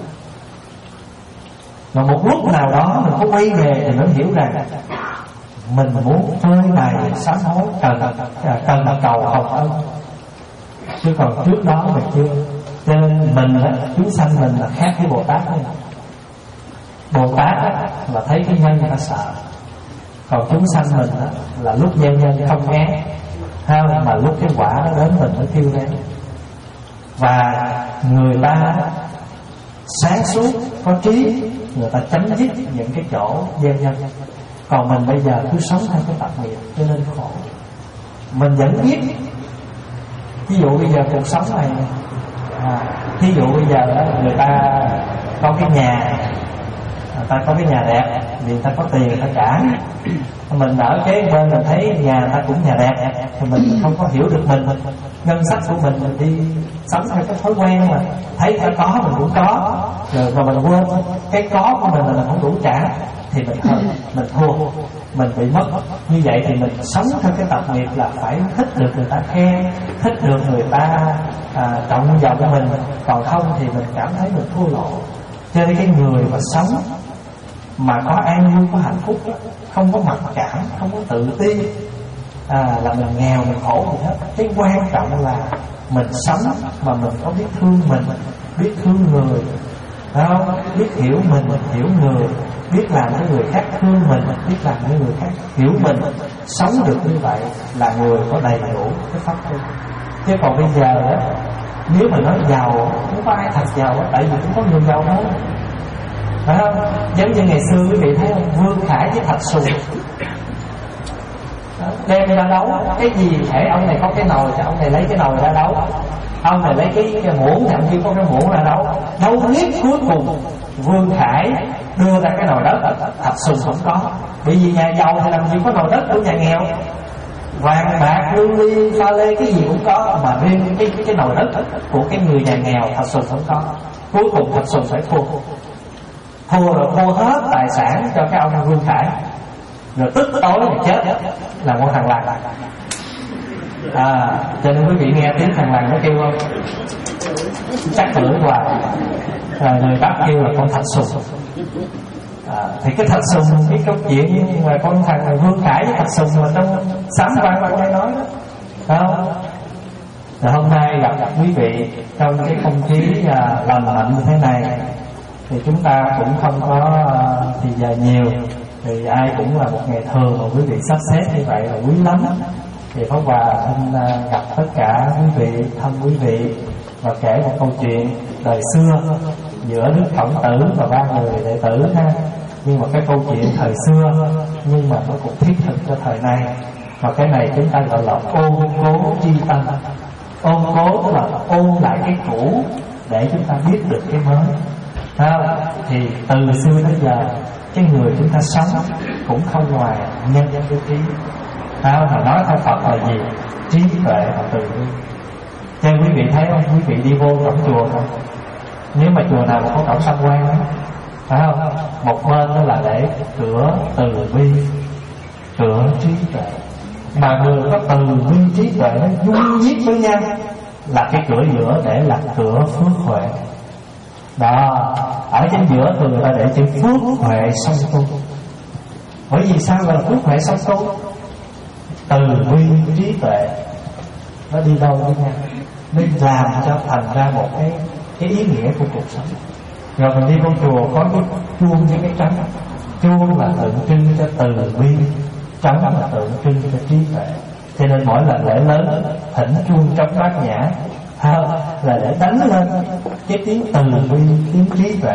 Mà một lúc nào đó mình có quay về thì mới hiểu rằng mình muốn phơi bày sám hối, cần cần cầu hồng ân. Chứ còn trước đó mình chưa. Cho nên mình á, chúng sanh mình là khác với Bồ Tát ấy. Bồ Tát á, là thấy cái nhân người ta sợ. Còn chúng sanh mình á, là lúc gieo nhân không ghét, ha, mà lúc cái quả nó đến mình mới kêu lên. Và người ta sáng suốt, có trí, người ta chấm dứt những cái chỗ gieo nhân. Còn mình bây giờ cứ sống theo cái tập nghiệp, cho nên khổ. Mình vẫn biết. Ví dụ bây giờ cuộc sống này, à, ví dụ bây giờ đó, người ta có cái nhà, người ta có cái nhà đẹp vì người ta có tiền người ta trả. Mình ở kế bên mình thấy nhà người ta cũng nhà đẹp thì mình không có hiểu được mình, ngân sách của mình mình đi sống theo cái thói quen mà thấy ta có mình cũng có, rồi mà mình quên cái có của mình là mình không đủ trả thì mình hơn, mình thua, mình bị mất. Như vậy thì mình sống theo cái tập nghiệp là phải thích được người ta khen, thích được người ta à, trọng vọng mình, còn không thì mình cảm thấy mình thua lỗ. Cho nên cái người mà sống mà có an vui, có hạnh phúc, không có mặc cảm, không có tự ti, à, là mình nghèo, mình khổ gì hết. Cái quan trọng là mình sống mà mình có biết thương mình, biết thương người, phải không? Biết hiểu mình, hiểu người, biết làm cho người khác thương mình, biết làm cho người khác hiểu mình, sống được như vậy là người có đầy đủ cái pháp tu. Chứ còn bây giờ đó, nếu mà nói giàu, không có ai thật giàu đó, tại vì cũng có người giàu thôi, phải không? Giống như ngày xưa quý vị thấy không, Vương Khải với Thạch Sùng đem ra đấu, cái gì thể ông này có cái nồi thì ông này lấy cái nồi ra đấu, ông này lấy cái, cái muỗng thì ông kia có cái muỗng ra đấu. Đấu riết cuối cùng Vương Khải đưa ra cái nồi đất, Thạch Sùng không có. Bởi vì nhà giàu thì làm gì có nồi đất của nhà nghèo, vàng bạc lưu ly pha lê cái gì cũng có, mà riêng cái cái nồi đất của cái người nhà nghèo Thạch Sùng không có. Cuối cùng Thạch Sùng phải thua, thua rồi thua hết tài sản cho cái ông Vương Khải, rồi tức tối rồi chết là con thằng lằn. À, cho nên quý vị nghe tiếng thằng lằn nó kêu không? Chắc lưỡi hoài. Rồi người Bắc kêu là con Thạch Sùng. À, thì cái Thạch Sùng, cái câu chuyện mà con thằng Vương Khải với Thạch Sùng mà trong Sám Văn Văn đây nói đó, phải không? Rồi hôm nay gặp gặp quý vị trong cái không khí à, lành mạnh như thế này, thì chúng ta cũng không có à, thì giờ nhiều, thì ai cũng là một ngày thường mà quý vị sắp xếp như vậy là quý lắm. Thì Pháp Hòa xin gặp tất cả quý vị, thăm quý vị và kể một câu chuyện đời xưa giữa Đức Khổng Tử và ba người đệ tử ha. Nhưng mà cái câu chuyện thời xưa nhưng mà nó cũng thiết thực cho thời nay. Và cái này chúng ta gọi là ôn cố tri tân. Ôn cố tức là ôn lại cái cũ để chúng ta biết được cái mới. À, thì từ xưa đến giờ cái người chúng ta sống cũng không ngoài nhân cái trí. À, mà nói theo Phật là gì? Trí tuệ và từ bi. Cho quý vị thấy không? Quý vị đi vô cổng chùa không? Nếu mà chùa nào có cổng tam quan đó, phải không? Một bên đó là để cửa từ bi, cửa trí tuệ. Mà người có từ bi trí tuệ nó dung nhiếp với nhau là cái cửa giữa để là cửa phước huệ. Đó, ở trên giữa thường người ta để chữ phước huệ song tu. Bởi vì sao gọi là phước huệ song tu? Từ bi trí tuệ nó đi đâu với nhau, nên làm cho thành ra một cái cái ý nghĩa của cuộc sống. Rồi mình đi vô chùa có cái chuông với cái trống. Chuông là tượng trưng cho từ bi, trống là tượng trưng cho trí tuệ. Cho nên mỗi lần lễ lớn thỉnh chuông trong bát nhã là để đánh lên cái tiếng từ bi, tiếng trí tuệ,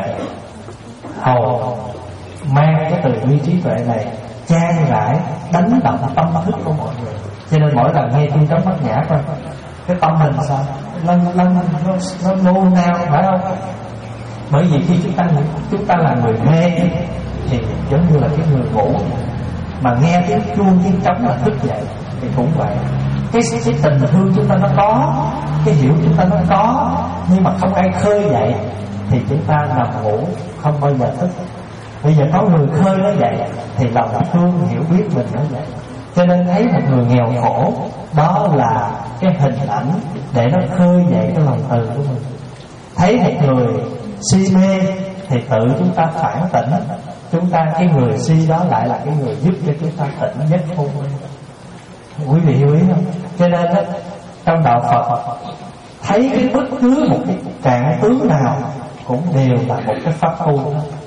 hầu mang cái từ bi trí tuệ này chan rải đánh động tâm thức của mọi người. Cho nên mỗi lần nghe chuông trong bát nhã coi cái tâm mình sao lân lân nó, nó nôn nao, phải không? Bởi vì khi chúng ta chúng ta là người nghe thì giống như là cái người ngủ, mà nghe tiếng chuông tiếng trống là thức dậy, thì cũng vậy. Cái, cái tình thương chúng ta nó có, cái hiểu chúng ta nó có, nhưng mà không ai khơi dậy thì chúng ta nằm ngủ không bao giờ thức. Bây giờ có người khơi nó dậy thì lòng thương hiểu biết mình nó dậy. Cho nên thấy một người nghèo khổ, đó là cái hình ảnh để nó khơi dậy cái lòng từ của mình. Thấy một người si mê thì tự chúng ta phản tỉnh, chúng ta cái người si đó lại là cái người giúp cho chúng ta tỉnh giấc hôn mê. Quý vị hiểu ý không? Cho nên đó, trong đạo Phật thấy cái bất cứ một cái trạng tướng nào cũng đều là một cái pháp tu.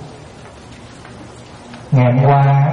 Ngày hôm qua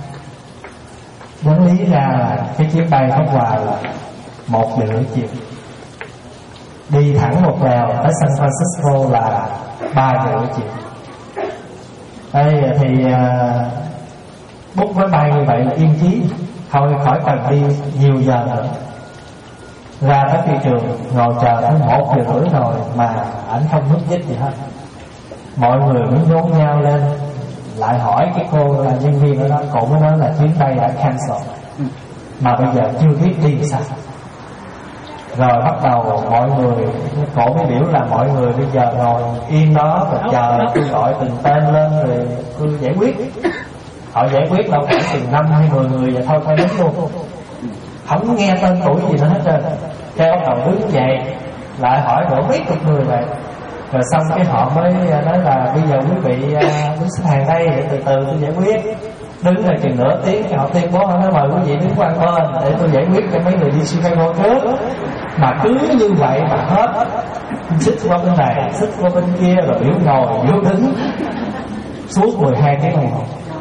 đáng lý ra là cái chuyến bay Pháp Hòa là một giờ rưỡi chiều, đi thẳng một lèo tới San Francisco là ba giờ rưỡi chiều. Đây thì uh, book máy bay như vậy là yên chí, thôi khỏi cần đi nhiều giờ nữa. Ra tới phi trường ngồi chờ tới một giờ rưỡi rồi mà ảnh không nhúc nhích gì hết. Mọi người mới nhốn nhau lên lại hỏi cái cô là nhân viên ở đó, cô mới nói là chuyến bay đã cancel mà bây giờ chưa biết đi sao. Rồi bắt đầu mọi người, cổ mới biểu là mọi người bây giờ ngồi yên đó và chờ tôi gọi từng tên lên rồi tôi giải quyết. Họ giải quyết đâu khoảng chừng năm hay mười người vậy thôi thôi đến luôn, không nghe tên tuổi gì nữa hết trơn. Cái bắt đầu đứng dậy lại hỏi đủ mấy chục người vậy. Rồi xong cái họ mới nói là bây giờ quý vị đứng xếp hàng đây để từ từ tôi giải quyết. đứng đây chừng nửa tiếng họ tuyên bố, họ nói mời quý vị đứng qua bên để tôi giải quyết cho mấy người đi Chicago trước. Mà cứ như vậy mà hết, xích qua bên này xích qua bên kia, rồi biểu ngồi biểu đứng suốt mười hai tiếng đồng hồ.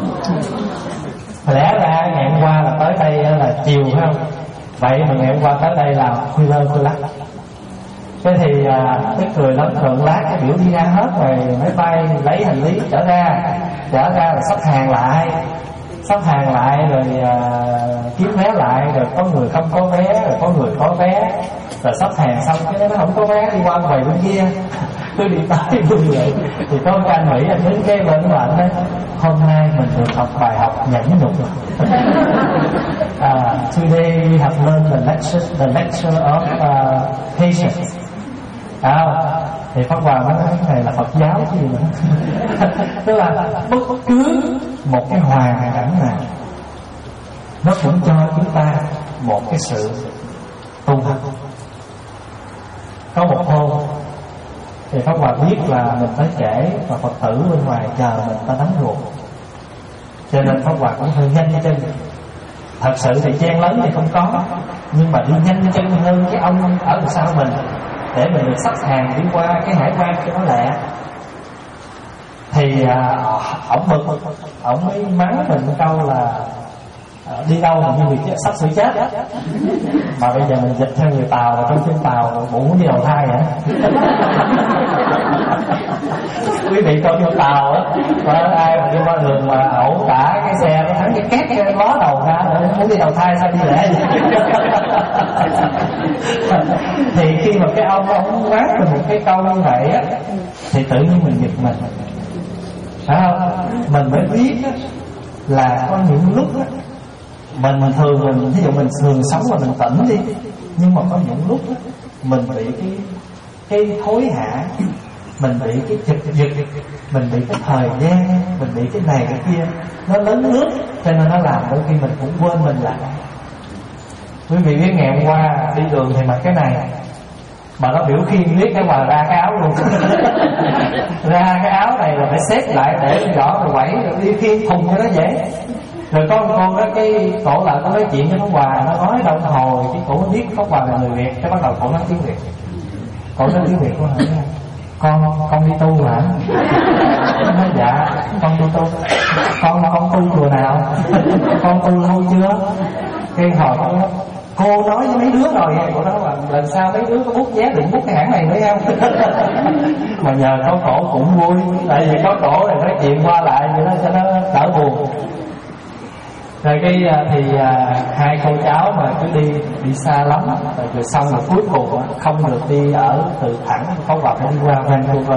Lẽ ra ngày hôm qua là tới đây là chiều phải không, vậy mà ngày hôm qua tới đây là khuya lơ khuya lắc. Thế thì à, cái cười lớn thượng lát cái biểu đi ra hết rồi máy bay lấy hành lý trở ra, trở ra là sắp hàng lại, sắp hàng lại rồi à, kiếm vé lại, rồi có người không có vé, rồi có người có vé, rồi sắp hàng xong cái nó không có vé đi qua quầy bên kia. Tôi đi tới vui vậy thì có một anh Mỹ anh đứng kế bên của anh đấy, hôm nay mình được học bài học nhẫn nhục. uh, Today we have learned the lecture, the lecture of uh, patience. À, thì Pháp Hòa nói cái này là Phật giáo chứ gì nữa. Tức là bất cứ một cái hoàn cảnh nào nó cũng cho chúng ta một cái sự tu hành. Có một hôm thì Pháp Hòa biết là mình tới trễ và Phật tử bên ngoài chờ mình ta đánh ruột, cho nên Pháp Hòa cũng hơi nhanh chân. Thật sự thì chen lớn thì không có, nhưng mà đi nhanh chân hơn cái ông ở đằng sau mình để mình được sắp hàng đi qua cái hải quan cho nó lẹ. Thì à, ổng bực, ổng mới mắng mình một câu là à, đi đâu mà như việc sắp sửa chết. Mà bây giờ mình dịch theo người Tàu là trong trên Tàu bụng muốn đi đầu thai hả? Quý vị coi trên Tàu á, có ai mà đi qua đường mà ẩu tả cái xe nó thắng cái két cái ló đầu ra để muốn đi đầu thai sao đi lẽ vậy? Thì khi mà cái ông ông quát mình một cái câu như vậy á, thì tự nhiên mình giật mình, phải không? Mình mới biết á, là có những lúc á, mình mình thường mình ví dụ mình thường sống và mình tỉnh đi, nhưng mà có những lúc á, mình bị cái cái thối hả, mình bị cái chực giật, mình bị cái thời gian, mình bị cái này cái kia nó lớn nước, cho nên nó làm đôi khi mình cũng quên mình lại. Quý vị biết ngày hôm qua đi đường thì mặc cái này mà nó biểu khiên biết cái mà ra cái áo luôn. Ra cái áo này là phải xếp lại để rõ rồi quẩy rồi đi khiên thùng cho nó dễ. Rồi có một con đó cái cổ lại có nói chuyện với Pháp Hòa, nó nói đâu hồi cái cổ biết Pháp Hòa là người Việt, cái bắt đầu cổ nói tiếng Việt. Cổ nói tiếng Việt, cổ hỏi con con đi tu hả? Nói dạ con đi tu. Con con tu chùa nào? Con tu lâu chưa? Cái hỏi con đó, cô nói với mấy đứa rồi, cô nói là lần sau mấy đứa có bút vé đừng bút cái hãng này nữa không? Mà nhờ có cổ cũng vui, tại vì có cổ này nói chuyện qua lại vậy đó cho nó đỡ buồn. Rồi cái thì à, hai cô cháu mà cứ đi đi xa lắm, rồi, rồi xong rồi cuối cùng không được đi ở từ thẳng, có vào phải đi qua Vancouver,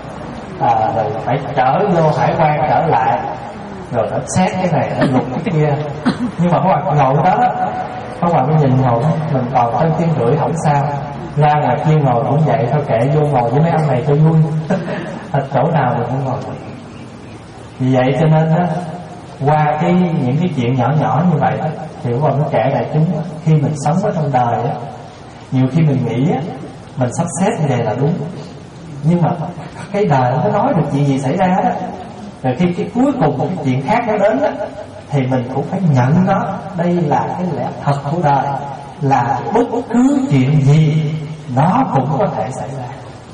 à, rồi phải chở vô hải quan trở lại, rồi nó xét cái này nó lục cái kia. Nhưng mà các bạn ngồi đó các bạn mới nhìn ngồi mình còn tới tiếng rưỡi không sao, ra ngoài kia ngồi cũng vậy thôi, kệ vô ngồi với mấy ông này cho vui. Thật chỗ nào mình cũng ngồi. Vì vậy cho nên đó, qua cái những cái chuyện nhỏ nhỏ như vậy đó, thì các bạn mới kể đại chúng khi mình sống ở trong đời đó, nhiều khi mình nghĩ á, mình sắp xếp như vậy là đúng, nhưng mà cái đời nó nói được chuyện gì xảy ra đó, rồi khi cái cuối cùng một cái chuyện khác nó đến đó, thì mình cũng phải nhận nó. Đây là cái lẽ thật của đời, là bất cứ chuyện gì nó cũng có thể xảy ra,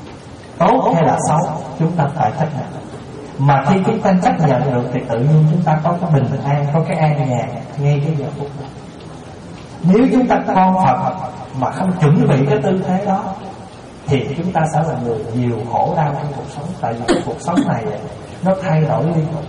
tốt hay là xấu chúng ta phải chấp nhận. Mà khi chúng ta chấp nhận được thì tự nhiên chúng ta có cái bình an, có cái an nhàn ngay cái giờ phút đó. Nếu chúng ta con Phật mà không chuẩn bị cái tư thế đó thì chúng ta sẽ là người nhiều khổ đau trong cuộc sống. Tại vì cái cuộc sống này nó thay đổi liên tục,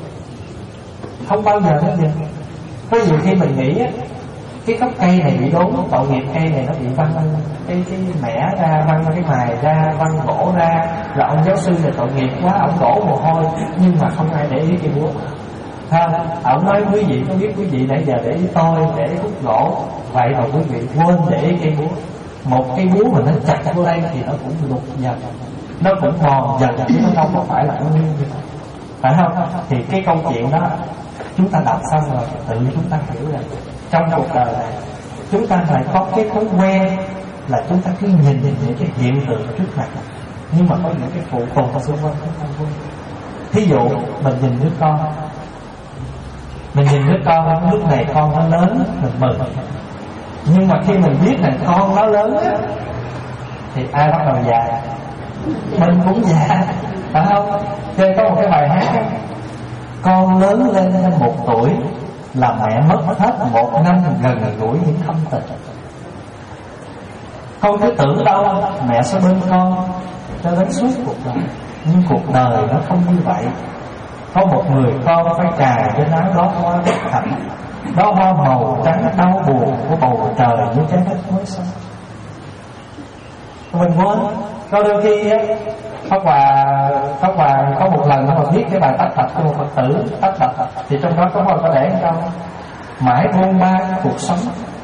không bao giờ nó dừng. Có nhiều khi mình nghĩ á, cái gốc cây này bị đốn, tội nghiệp cây này nó bị văng cái cái mẻ ra, văng cái mài ra, văng gỗ ra, rồi ông giáo sư này tội nghiệp quá, ông đổ mồ hôi, nhưng mà không ai để ý cây búa. Ha, ông nói quý vị có biết quý vị nãy giờ để ý tôi, để ý khúc gỗ, vậy mà quý vị quên để ý cây búa. Một cây búa mà nó chặt vô đây thì nó cũng lục dần, nó cũng mòn dần, chứ nó đâu có phải là nó nguyên như vậy, phải không? Thì cái câu chuyện đó chúng ta đọc xong rồi tự chúng ta hiểu rằng trong cuộc đời này chúng ta phải có cái thói quen là chúng ta cứ nhìn những cái hiện tượng trước mặt, nhưng mà có những cái phụ tùng xung quanh chúng ta vui. Thí dụ mình nhìn đứa con, Mình nhìn đứa con lúc này con nó lớn mình mừng, nhưng mà khi mình biết là con nó lớn á, thì ai bắt đầu già? Mình cũng già, phải không? Cho nên có một cái bài hát ấy, con lớn lên một tuổi là mẹ mất hết một năm gần gũi những thâm tình. Con cứ tưởng đâu mẹ sẽ bên con cho đến suốt cuộc đời, nhưng cuộc đời nó không như vậy. Có một người con phải cài trên áo đó hoa bất hạnh, đó hoa màu trắng đau buồn của bầu trời như trái đất mới sinh. Mình quên. Có đôi khi á, Pháp Hòa Pháp Hòa có một lần nó mà viết cái bài tác tập của một Phật tử tác tập, thì trong đó có một có để câu mãi bôn ba cuộc sống.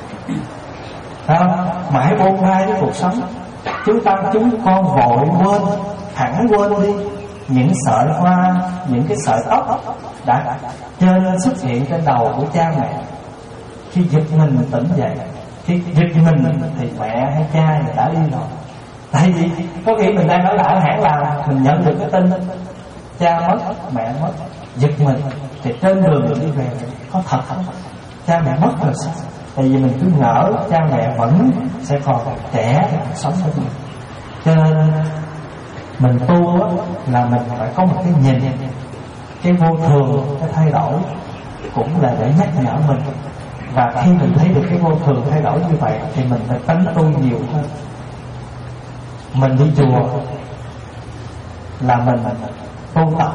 Không? Mãi bôn ba với cuộc sống, chúng ta chúng con vội quên, hẳn quên đi những sợi hoa, những cái sợi tóc đã trên xuất hiện trên đầu của cha mẹ. Khi giật mình tỉnh dậy, khi giật mình thì mẹ hay cha người đã đi rồi. Tại vì có khi mình đang ở lại ở hãng làm, mình nhận được cái tin cha mất, mẹ mất, giật mình, thì trên đường mình đi về có thật không? Cha mẹ mất rồi sao? Tại vì mình cứ ngỡ cha mẹ vẫn sẽ còn trẻ sống với mình. Cho nên mình tu là mình phải có một cái nhìn, cái vô thường, cái thay đổi cũng là để nhắc nhở mình. Và khi mình thấy được cái vô thường thay đổi như vậy thì mình phải tánh tu nhiều hơn. Mình đi chùa là mình tu tập,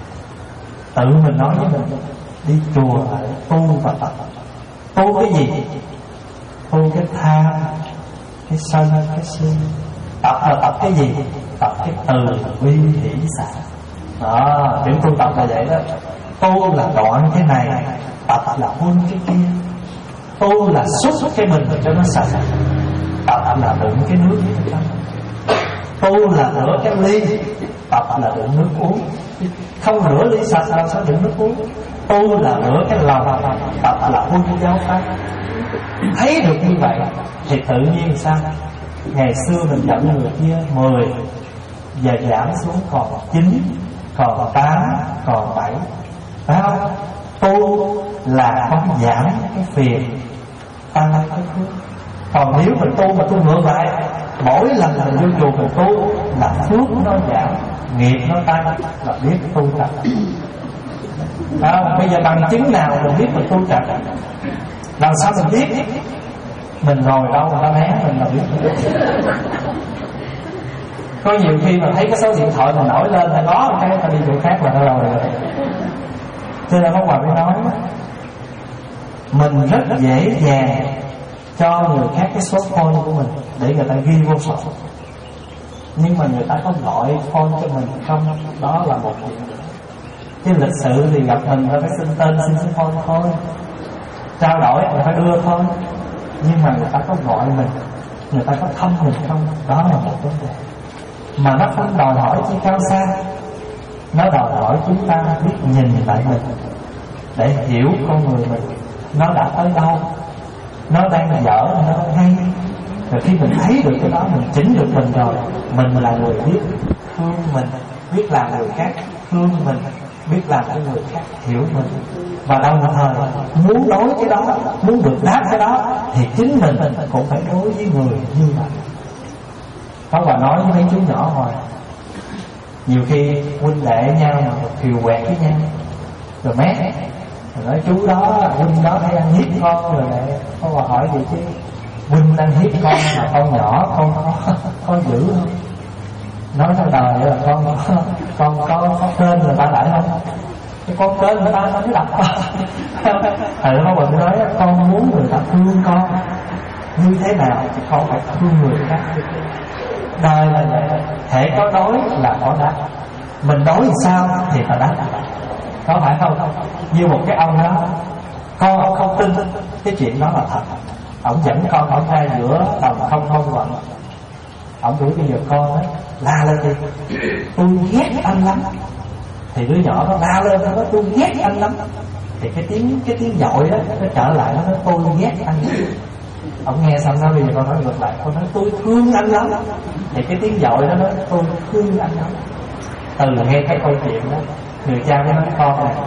tự mình nói với mình đi chùa là tu và tập. Tu cái gì? Tu cái tham, cái sân, cái si. Tập là tập cái gì? Tập cái từ bi hỷ xả. Đó, chữ tu tập là vậy đó. Tu là đoạn cái này, tập là huân cái kia. Tu là xúc cái mình cho nó sạch, tập là đựng cái nước cho nó. Tu là rửa cái ly, tập là đựng nước uống. Không rửa ly sạch làm sao đựng nước uống? Tu là rửa cái lòng, tập là huân giáo pháp. Thấy được như vậy thì tự nhiên sao? Ngày xưa mình giận người kia mười, giờ giảm xuống còn chín, còn tám, còn bảy. Phải không? Tu là không giảm cái phiền, tăng cái phước. Còn nếu mình tu mà tu ngược lại, mỗi lần mình vô chùa mình tu là phước nó giảm, nghiệp nó tăng, là biết tu tập. À, bây giờ bằng chứng nào mình biết mình tu tập? Làm sao mình biết? Mình ngồi đâu mà nó né mình là biết. Có nhiều khi mà thấy cái số điện thoại mình nổi lên hay đó cái ta đi chỗ khác là nó rồi rồi. Cho nên Pháp Hòa mới nói mình rất dễ dàng cho người khác cái số phone của mình để người ta ghi vô sổ, nhưng mà người ta có gọi phone cho mình không, đó là một chuyện. Cái lịch sự thì gặp mình phải xin tên xin số phone thôi, trao đổi mình phải đưa thôi, nhưng mà người ta có gọi mình, người ta có thăm mình không, đó là một vấn đề mà nó không đòi hỏi chi cao xa. Nó đòi hỏi chúng ta biết nhìn lại mình để hiểu con người mình, nó đã tới đâu, nó đang dở, nó đang hay. Rồi khi mình thấy được cái đó, mình chỉnh được mình rồi, mình là người biết thương mình, biết làm người khác thương mình, biết làm cho người khác hiểu mình. Và đồng thời muốn nói cái đó, muốn được đáp cái đó, thì chính mình cũng phải đối với người như vậy. Có bà nói với mấy chú nhỏ hoài, nhiều khi huynh đệ nhau mà kiều quẹt với nhau, rồi mét rồi nói chú đó, huynh đó hay ăn hiếp con, rồi lại có bà hỏi gì chứ huynh ăn hiếp con mà con nhỏ, con có có giữ không? Nói trong đời là con con có có tên người ta lại không? Cái con tên người ta nó mới đập con. Thầy nó bà nói con muốn người ta thương con như thế nào thì con phải thương người khác. Đời là vậy, thể có đối là có đáp. Mình đối thì sao thì ta đáp, có phải không? Như một cái ông đó, con ông không tin cái chuyện đó là thật, ông dẫn con ông ra giữa đồng không thông vận, ông đuổi bây giờ con ấy la lên đi, tôi ghét anh lắm. Thì đứa nhỏ nó la lên, nó nói tôi ghét anh lắm. Thì cái tiếng cái tiếng dội đó nó trở lại, nó nói tôi ghét anh lắm. Ông nghe xong nói bây giờ con nói ngược lại, con nói tôi thương anh lắm. Thì cái tiếng dội đó nói tôi thương anh lắm. Từ nghe cái câu chuyện đó, người cha mới nói con này,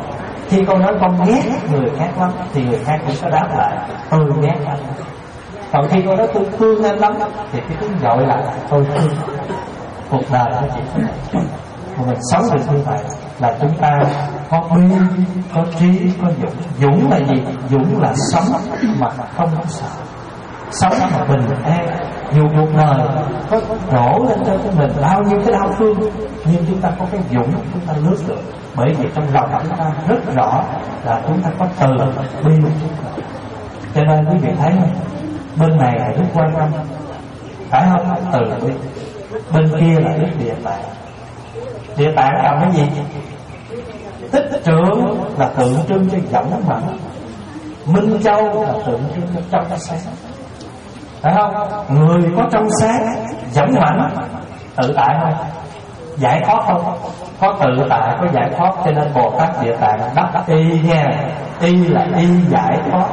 Khi con nói con ghét người khác lắm thì người khác cũng sẽ đáp lại tôi ghét anh. Còn khi con nói tôi thương anh lắm thì cái tiếng gọi lại tôi thương. Cuộc đời nó chỉ thế này. Mà mình sống được như vậy là chúng ta có bi, có trí, có dũng. Dũng là gì? Dũng là sống mà không có sợ, sống mà bình an. Dù cuộc đời có đổ lên cho mình bao nhiêu cái đau thương, nhưng chúng ta có cái dũng, chúng ta lướt được. Bởi vì trong lòng chúng ta rất rõ là chúng ta có từ bi. Cho nên quý vị thấy bên này là đức Quan Âm, phải không? Từ bi. Bên kia là đức Địa Tạng. Địa Tạng làm cái gì? Tích Trượng là tượng trưng cho dũng mãnh, Minh Châu là tượng trưng cho trong sáng, phải không? Người có trong sáng, dũng mãnh, tự tại không? Giải thoát không? Có tự tại, có giải thoát. Cho nên Bồ Tát Địa Tạng đắp y nha. Y là y giải thoát,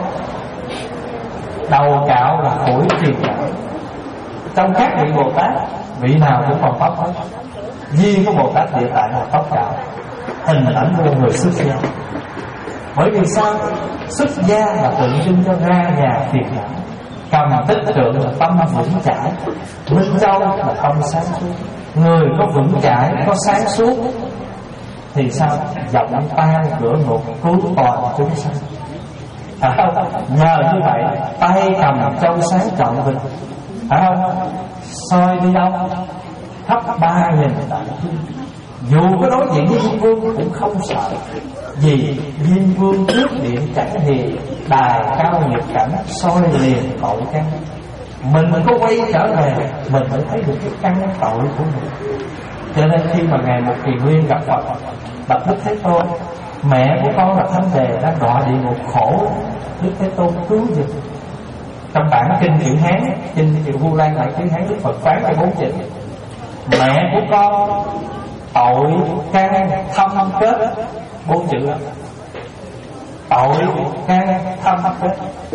đầu cạo là phổi truyền đạo. Trong các vị Bồ Tát, vị nào cũng còn tóc hết, riêng của Bồ Tát Địa Tạng là tóc cạo, hình ảnh của người xuất gia. Bởi vì sao? Xuất gia là tượng trưng cho ra nhà phiền não, cầm Tích Trượng là tâm vững chãi, Minh Châu là tâm sáng suốt. Người có vững chãi, có sáng suốt thì sao? Giọng tan cửa ngục, cứu toàn chúng sanh. Phải không? Nhờ như vậy, tay cầm châu sáng trọn vinh, phải không? Soi đi đâu? Khắp ba nghìn đại thiên. Dù có đối diện với Diêm Vương cũng không sợ. Vì Diêm Vương trước điện chẳng hiền, đài cao nghiệp cảnh, soi liền tội căn. Mình mình có quay trở về, mình mới thấy được cái căn tội của mình. Cho nên khi mà Ngài Một Kiền Nguyên gặp Phật, bạch Đức Thế Tôn, mẹ của con là Thanh Đề đang đọa địa ngục khổ, Đức Thế Tôn cứu giùm. Trong bản kinh chữ Hán, kinh chữ Vu Lan bản chữ Hán, Đức Phật phán cho bốn chữ: mẹ của con tội căn thâm kết. Bốn chữ đó, tội căn thâm kết.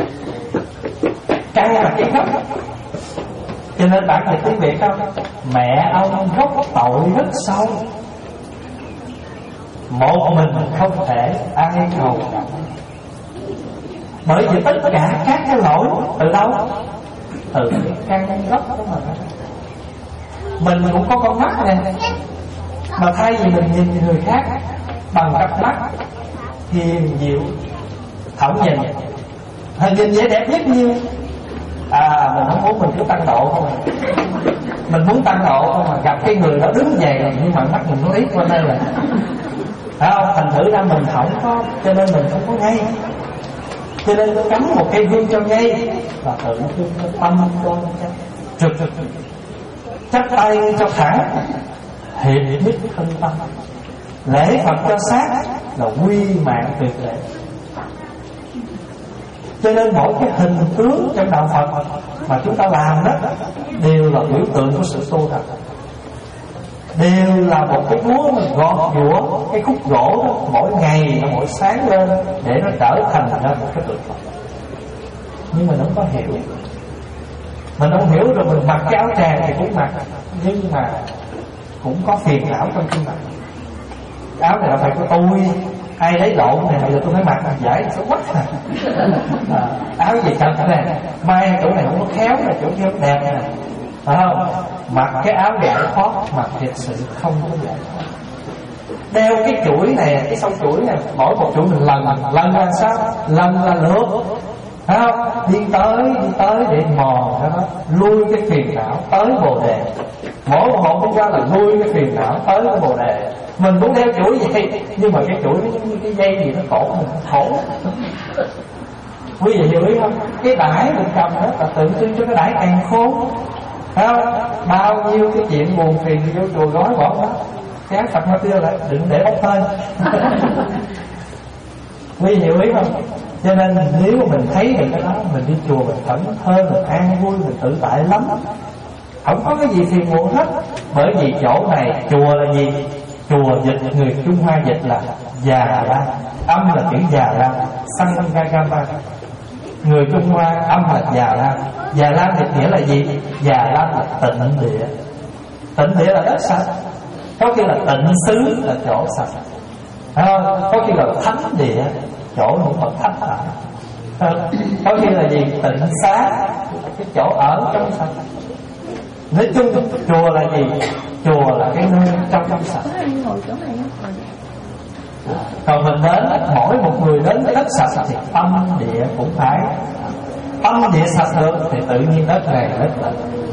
Căn là cái gốc. Cho nên bản dịch tiếng Việt không? Mẹ ông gốc tội rất sâu, một mình không thể ai cầu cảm. Bởi vì tất cả các cái lỗi từ đâu? Từ cái căn gốc của mình. Mình cũng có con mắt nè, mà thay vì mình nhìn người khác bằng cặp mắt hiền diệu thẩm nhìn, hình nhìn vẻ đẹp nhất nhiêu, à mình không muốn, mình cứ tăng độ không à. Mình muốn tăng độ không mà gặp cái người đó đứng về nhưng mà mắt mình nó liếc qua đây là, phải không? Thành thử ra mình không có, cho nên mình không có ngay. Cho nên nó cắm một cây hương cho ngay và tự hương cho tâm con trực trực chắp tay cho thẳng, hiệp nhất thân tâm. Lễ Phật cho sát là quy mạng tuyệt lễ. Cho nên mỗi cái hình tướng trong đạo Phật mà chúng ta làm đó đều là biểu tượng của sự tu tập, đều là một cái búa mình gọt giũa cái khúc gỗ đó, mỗi ngày nó mỗi sáng lên để nó trở thành ra một cái tượng Phật. Nhưng mình không có hiểu, mình không hiểu rồi mình mặc cái áo tràng thì cũng mặc, nhưng mà cũng có phiền não trong khi mặc. Áo này là phải của tôi, ai lấy lộn này bây giờ tôi phải mặc giải số quắc à. À, áo gì chặt này, mai chỗ này không có khéo này, chỗ kia không đẹp này, phải không? Mặc cái áo giải thoát, mặc thật sự không có giải thoát. Đeo cái chuỗi này, cái sâu chuỗi này, mỗi một chuỗi mình lần lần là sao? Lần là lượt, phải không? Đi tới đi tới để mò cho nó lui cái phiền não tới bồ đề. Mỗi một hồn đi qua là lui cái phiền não tới cái bồ đề. Mình cũng đeo chuỗi vậy, nhưng mà cái chuỗi nó giống như cái dây gì nó khổ mình khổ. Quý vị hiểu ý không? Cái đãi mình cầm đó là tượng trưng cho cái đãi càng khôn, phải không? Bao nhiêu cái chuyện buồn phiền vô chùa gói bỏ đó, cái Phật Ma Tiêu lại đừng để bốc hơi. Quý vị hiểu ý không? Cho nên nếu mà mình thấy được cái đó, mình đi chùa mình thẫn thơ, mình an vui, mình tự tại lắm, không có cái gì phiền muộn hết. Bởi vì chỗ này chùa là gì? Chùa dịch người Trung Hoa dịch là già la, âm là chữ già la, Sangagama. Người Trung Hoa âm là già la. Già la dịch nghĩa là gì? Già la là tịnh địa. Tịnh địa là đất sạch, có nghĩa là tịnh xứ là chỗ sạch. à, có khi là thánh địa, chỗ những Phật thánh ở. À, có khi là gì, tịnh xá, cái chỗ ở trong sạch. Nói chung chùa là gì, chùa là cái nơi trong trong sạch. Còn mình đến, mỗi một người đến đất sạch thì tâm địa cũng phải. Tâm địa sạch được thì tự nhiên đất này đất lành.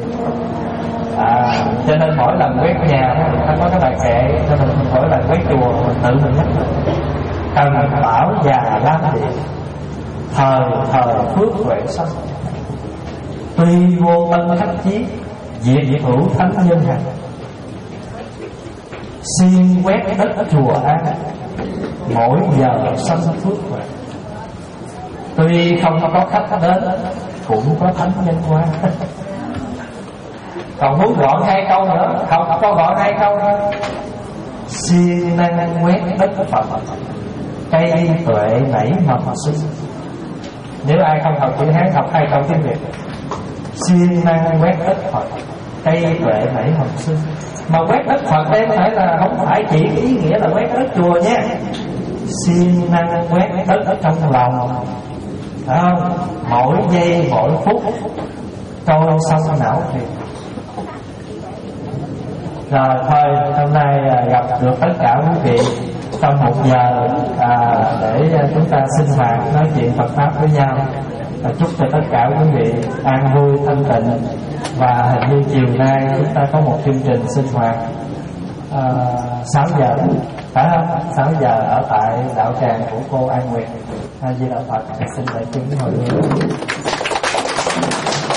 À, cho nên mỗi lần quét nhà đó, ta có cái bài kệ cho mình, mỗi lần quét chùa mình tự mình nhắc mình cần bảo già lam địa, thời thời phước huệ sanh, tuy vô tân khách chí, diệt hữu thánh nhân hành. Xin quét đất chùa an, mỗi giờ sanh phước huệ. Tuy không có khách đến, cũng có thánh nhân qua. Còn muốn gọn hai câu nữa, không có gọn hai câu nữa. Siêng năng quét đất Phật, cây tuệ nảy mầm sinh. Nếu ai không học chữ Hán, học hai câu tiếng Việt. Siêng năng quét đất Phật, cây tuệ nảy mầm sinh. Mà quét đất Phật đây phải là không phải chỉ cái ý nghĩa là quét đất chùa nha. Siêng năng quét đất ở trong lòng, phải không? Mỗi giây mỗi phút trôi sông não thiệt. Rồi thôi, hôm nay gặp được tất cả quý vị trong một giờ à, để chúng ta sinh hoạt nói chuyện Phật pháp với nhau. À, chúc cho tất cả quý vị an vui thanh tịnh. Và hình như chiều nay chúng ta có một chương trình sinh hoạt à, sáu giờ, phải không? sáu giờ ở tại đạo tràng của cô An Nguyệt. A Di Đà Phật. Xin đại chúng hồi hướng.